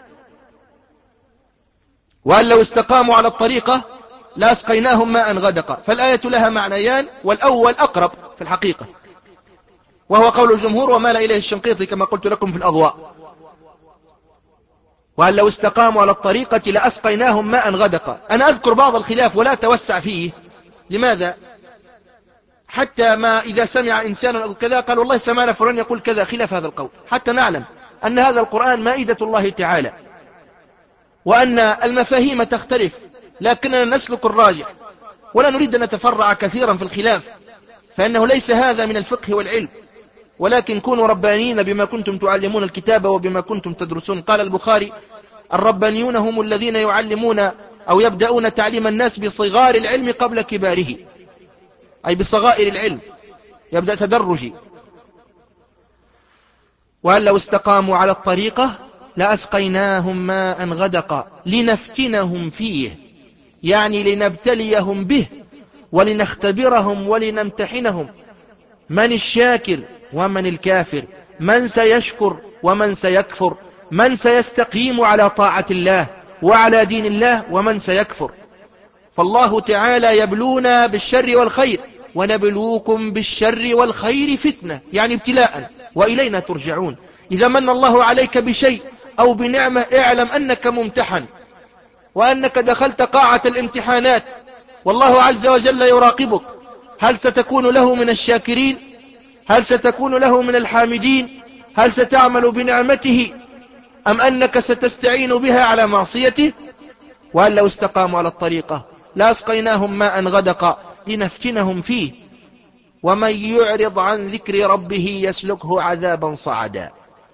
S1: وأن لو استقاموا على الطريقة لأسقيناهم ماء غدقا، فالآية لها معنيان، والأول أقرب في الحقيقة وهو قول الجمهور ومال إليه الشنقيطي كما قلت لكم في الأضواء. وأن لو استقاموا على الطريقة لأسقيناهم ماء غدقا. أنا أذكر بعض الخلاف ولا توسع فيه. لماذا؟ حتى ما إذا سمع إنسان أو كذا قال والله سمعنا فلان يقول كذا خلاف هذا القول، حتى نعلم أن هذا القرآن مائدة الله تعالى وأن المفاهيم تختلف، لكننا نسلك الراجح ولا نريد أن نتفرع كثيرا في الخلاف، فإنه ليس هذا من الفقه والعلم، ولكن كونوا ربانيين بما كنتم تعلمون الكتاب وبما كنتم تدرسون. قال البخاري الربانيون هم الذين يعلمون أو يبدأون تعليم الناس بصغار العلم قبل كباره، أي بصغائر العلم يبدأ تدرجي. وأن لو استقاموا على الطريقة لأسقيناهم ماء غدقا لنفتنهم فيه، يعني لنبتليهم به ولنختبرهم ولنمتحنهم، من الشاكر ومن الكافر، من سيشكر ومن سيكفر، من سيستقيم على طاعة الله وعلى دين الله ومن سيكفر. فالله تعالى يبلونا بالشر والخير ونبلوكم بالشر والخير فتنة، يعني ابتلاء، وإلينا ترجعون. إذا من الله عليك بشيء أو بنعمة اعلم أنك ممتحن وأنك دخلت قاعة الامتحانات والله عز وجل يراقبك، هل ستكون له من الشاكرين؟ هل ستكون له من الحامدين؟ هل ستعمل بنعمته أم أنك ستستعين بها على معصيته؟ وأن لو استقاموا على الطريقة لأسقيناهم ماء غدقا لنفتنهم فيه ومن يعرض عن ذكر ربه يسلكه عذابا صعدا.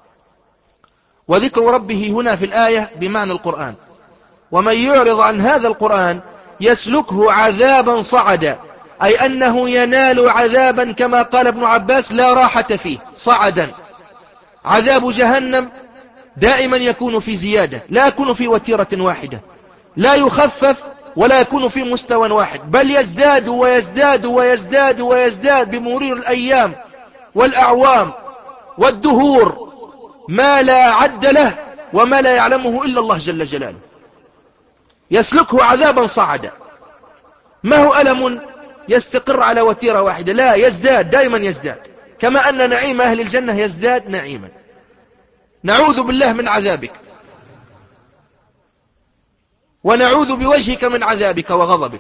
S1: وذكر ربه هنا في الآية بمعنى القرآن، ومن يعرض عن هذا القرآن يسلكه عذابا صعدا، أي أنه ينال عذابا كما قال ابن عباس لا راحة فيه، صعدا. عذاب جهنم دائما يكون في زيادة، لا يكون في وتيرة واحدة، لا يخفف ولا يكون في مستوى واحد، بل يزداد ويزداد ويزداد ويزداد بمرور الأيام والأعوام والدهور، ما لا عد له وما لا يعلمه إلا الله جل جلاله. يسلكه عذابا صعدا. ما هو ألم يستقر على وتيرة واحدة، لا، يزداد دائما يزداد، كما أن نعيم أهل الجنة يزداد نعيما. نعوذ بالله من عذابك، ونعوذ بوجهك من عذابك وغضبك.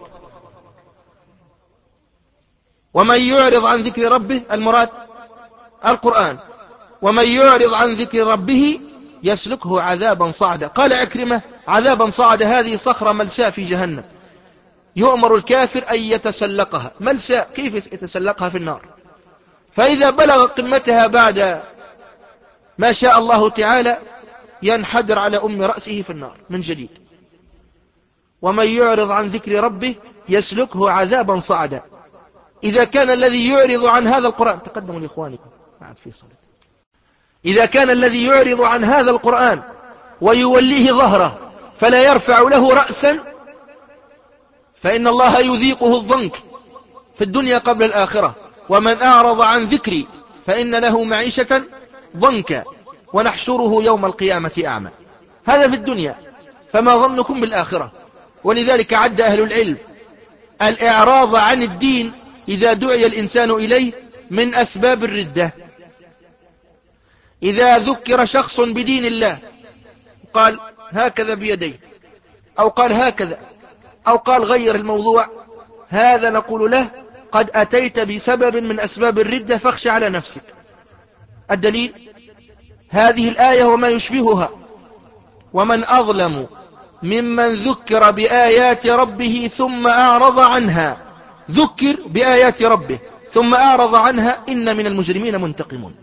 S1: ومن يعرض عن ذكر ربه، المراد القرآن، ومن يعرض عن ذكر ربه يسلكه عذابا صعدا. قال عكرمة: عذابا صعدا هذه صخرة ملساء في جهنم، يؤمر الكافر أن يتسلقها. ملساء، كيف يتسلقها في النار؟ فإذا بلغ قمتها بعد ما شاء الله تعالى ينحدر على أم رأسه في النار من جديد. ومن يعرض عن ذكر ربه يسلكه عذابا صعدا. إذا كان الذي يعرض عن هذا القرآن، تقدموا لإخوانكم بعد في صلاة، إذا كان الذي يعرض عن هذا القرآن ويوليه ظهره فلا يرفع له رأسا، فإن الله يذيقه الضنك في الدنيا قبل الآخرة. ومن أعرض عن ذكري فإن له معيشة ضنكا ونحشره يوم القيامة أعمى. هذا في الدنيا، فما ظنكم بالآخرة؟ ولذلك عد أهل العلم الإعراض عن الدين إذا دعي الإنسان إليه من أسباب الردة. إذا ذكر شخص بدين الله قال هكذا بيديه، أو قال هكذا، أو قال غير الموضوع، هذا نقول له قد أتيت بسبب من أسباب الردة فاخشى على نفسك. الدليل هذه الآية وما يشبهها: ومن أظلم ممن ذكر بآيات ربه ثم أعرض عنها. ذكر بآيات ربه ثم أعرض عنها إن من المجرمين منتقمون.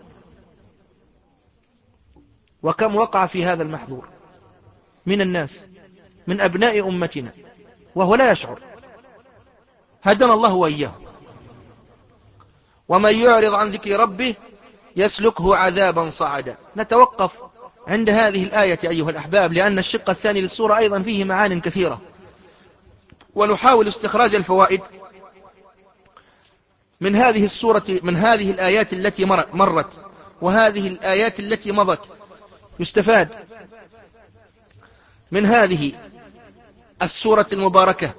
S1: وكم وقع في هذا المحظور من الناس من أبناء أمتنا وهو لا يشعر، هدنا الله وإياه. ومن يعرض عن ذكر ربه يسلكه عذابا صعدا. نتوقف عند هذه الآية أيها الأحباب، لأن الشق الثاني للسورة أيضا فيه معان كثيرة، ونحاول استخراج الفوائد من هذه السورة، من هذه الآيات التي مرت وهذه الآيات التي مضت. يستفاد من هذه السورة المباركة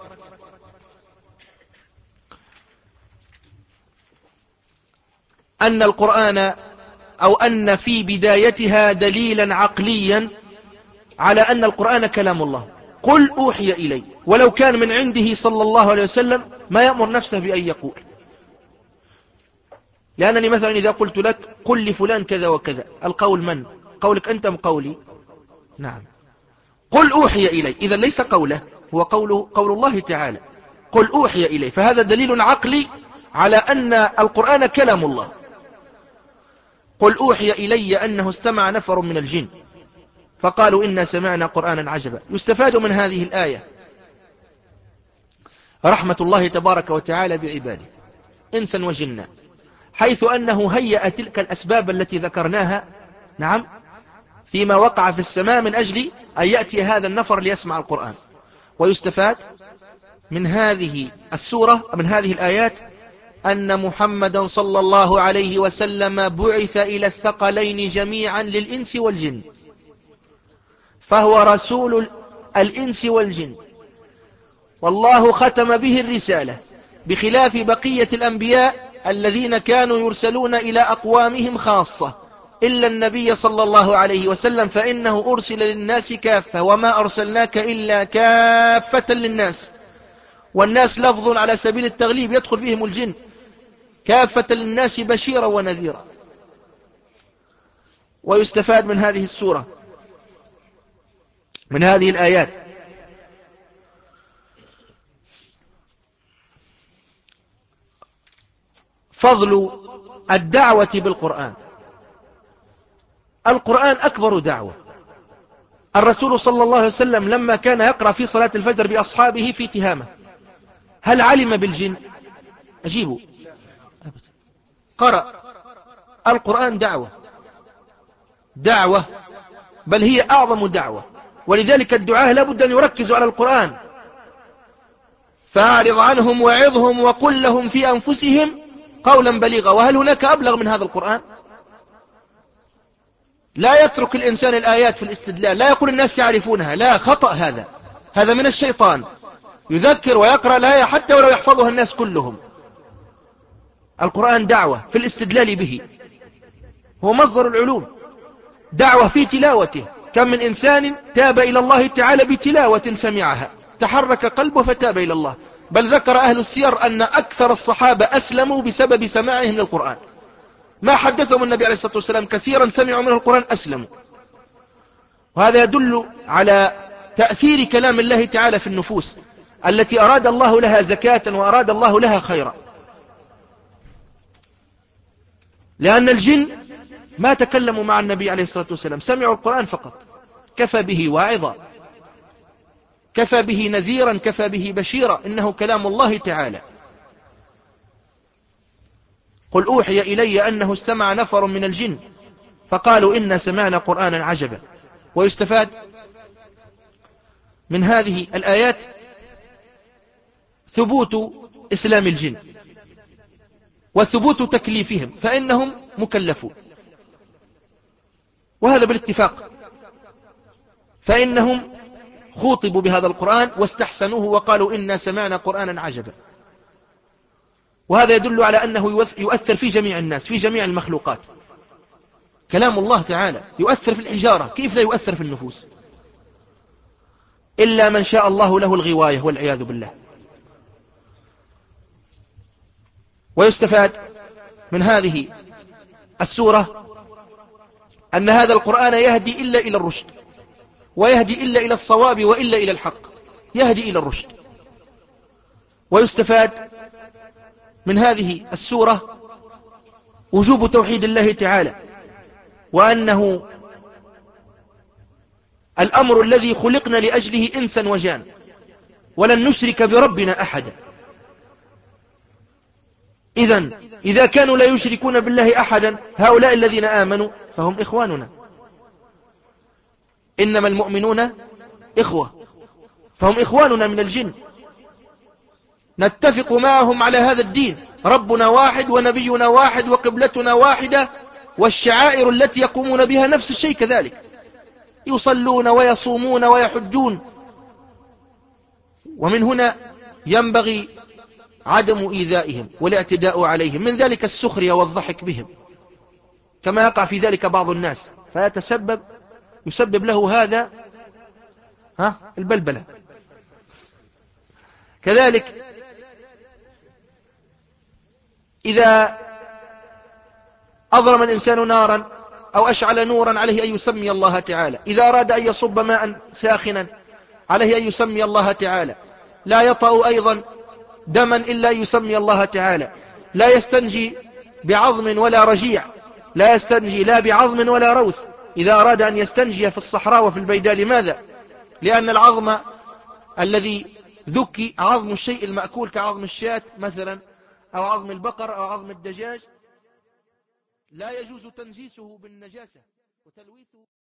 S1: أن القرآن، أو أن في بدايتها دليلا عقليا على أن القرآن كلام الله. قل أوحي إلي، ولو كان من عنده صلى الله عليه وسلم ما يأمر نفسه بأن يقول. لأنني مثلا إذا قلت لك قل لفلان كذا وكذا، القول من؟ قولك أنت أم قولي؟ نعم. قل أوحي إلي إذا ليس قوله، هو قوله قول الله تعالى. قل أوحي إلي، فهذا دليل عقلي على أن القرآن كلام الله. قل أوحي إلي أنه استمع نفر من الجن فقالوا إنا سمعنا قرآنا عجبا. يستفاد من هذه الآية رحمة الله تبارك وتعالى بعباده إنسا وجنا، حيث أنه هيأ تلك الأسباب التي ذكرناها، نعم، فيما وقع في السماء من أجل أن يأتي هذا النفر ليسمع القرآن. ويستفاد من هذه السورة، من هذه الآيات، أن محمدا صلى الله عليه وسلم بعث إلى الثقلين جميعا للإنس والجن، فهو رسول الإنس والجن، والله ختم به الرسالة، بخلاف بقية الأنبياء الذين كانوا يرسلون إلى أقوامهم خاصة، إلا النبي صلى الله عليه وسلم فإنه أرسل للناس كافة، وما أرسلناك إلا كافة للناس. والناس لفظ على سبيل التغليب يدخل فيهم الجن، كافة للناس بشيرا ونذيرا. ويستفاد من هذه السورة، من هذه الآيات، فضل الدعوة بالقرآن. القرآن أكبر دعوة. الرسول صلى الله عليه وسلم لما كان يقرأ في صلاة الفجر بأصحابه في تهامة، هل علم بالجن؟ أجيبوا. قرأ. القرآن دعوة، دعوة، بل هي أعظم دعوة. ولذلك الدعاة لابد أن يركزوا على القرآن. فأعرض عنهم وعظهم وقل لهم في أنفسهم قولا بليغا. وهل هناك أبلغ من هذا القرآن؟ لا يترك الإنسان الآيات في الاستدلال، لا يقول الناس يعرفونها، لا، خطأ هذا، هذا من الشيطان. يذكر ويقرأ الآية حتى ولو يحفظها الناس كلهم، القرآن دعوة في الاستدلال به، هو مصدر العلوم، دعوة في تلاوته. كم من إنسان تاب إلى الله تعالى بتلاوة سمعها تحرك قلبه فتاب إلى الله. بل ذكر أهل السير أن أكثر الصحابة أسلموا بسبب سماعهم للقرآن، ما حدثهم النبي عليه الصلاة والسلام كثيرا سمعوا منه القرآن أسلموا. وهذا يدل على تأثير كلام الله تعالى في النفوس التي أراد الله لها زكاة وأراد الله لها خيرا. لأن الجن ما تكلموا مع النبي عليه الصلاة والسلام، سمعوا القرآن فقط، كفى به واعظا، كفى به نذيرا، كفى به بشيرا، إنه كلام الله تعالى. قل أوحي إلي أنه استمع نفر من الجن فقالوا إنا سمعنا قرآنا عجبا. ويستفاد من هذه الآيات ثبوت إسلام الجن وثبوت تكليفهم، فإنهم مكلفون، وهذا بالاتفاق، فإنهم خوطبوا بهذا القرآن واستحسنوه وقالوا إنا سمعنا قرآنا عجبا. وهذا يدل على أنه يؤثر في جميع الناس، في جميع المخلوقات. كلام الله تعالى يؤثر في الحجارة، كيف لا يؤثر في النفوس؟ إلا من شاء الله له الغواية والعياذ بالله. ويستفاد من هذه السورة أن هذا القرآن يهدي إلا إلى الرشد، ويهدي إلا إلى الصواب وإلا إلى الحق، يهدي إلى الرشد. ويستفاد من هذه السورة وجوب توحيد الله تعالى، وأنه الأمر الذي خلقنا لأجله إنسا وجان، ولن نشرك بربنا أحدا. إذن إذا كانوا لا يشركون بالله أحدا هؤلاء الذين آمنوا فهم إخواننا، إنما المؤمنون إخوة، فهم إخواننا من الجن، نتفق معهم على هذا الدين، ربنا واحد ونبينا واحد وقبلتنا واحدة، والشعائر التي يقومون بها نفس الشيء كذلك، يصلون ويصومون ويحجون. ومن هنا ينبغي عدم إيذائهم والاعتداء عليهم، من ذلك السخرية والضحك بهم، كما يقع في ذلك بعض الناس فيتسبب يسبب له هذا ها البلبلة. كذلك إذا أضرم الإنسان نارا أو أشعل نورا عليه أن يسمي الله تعالى، إذا أراد أن يصب ماء ساخنا عليه أن يسمي الله تعالى، لا يطأ أيضا دما إلا أن يسمي الله تعالى، لا يستنجي بعظم ولا رجيع، لا يستنجي لا بعظم ولا روث إذا أراد أن يستنجي في الصحراء وفي البيداء. لماذا؟ لأن العظم الذي ذكي عظم الشيء المأكول كعظم الشاة مثلا، أو عظم البقر أو عظم الدجاج، لا يجوز تنجيسه بالنجاسة وتلويثه.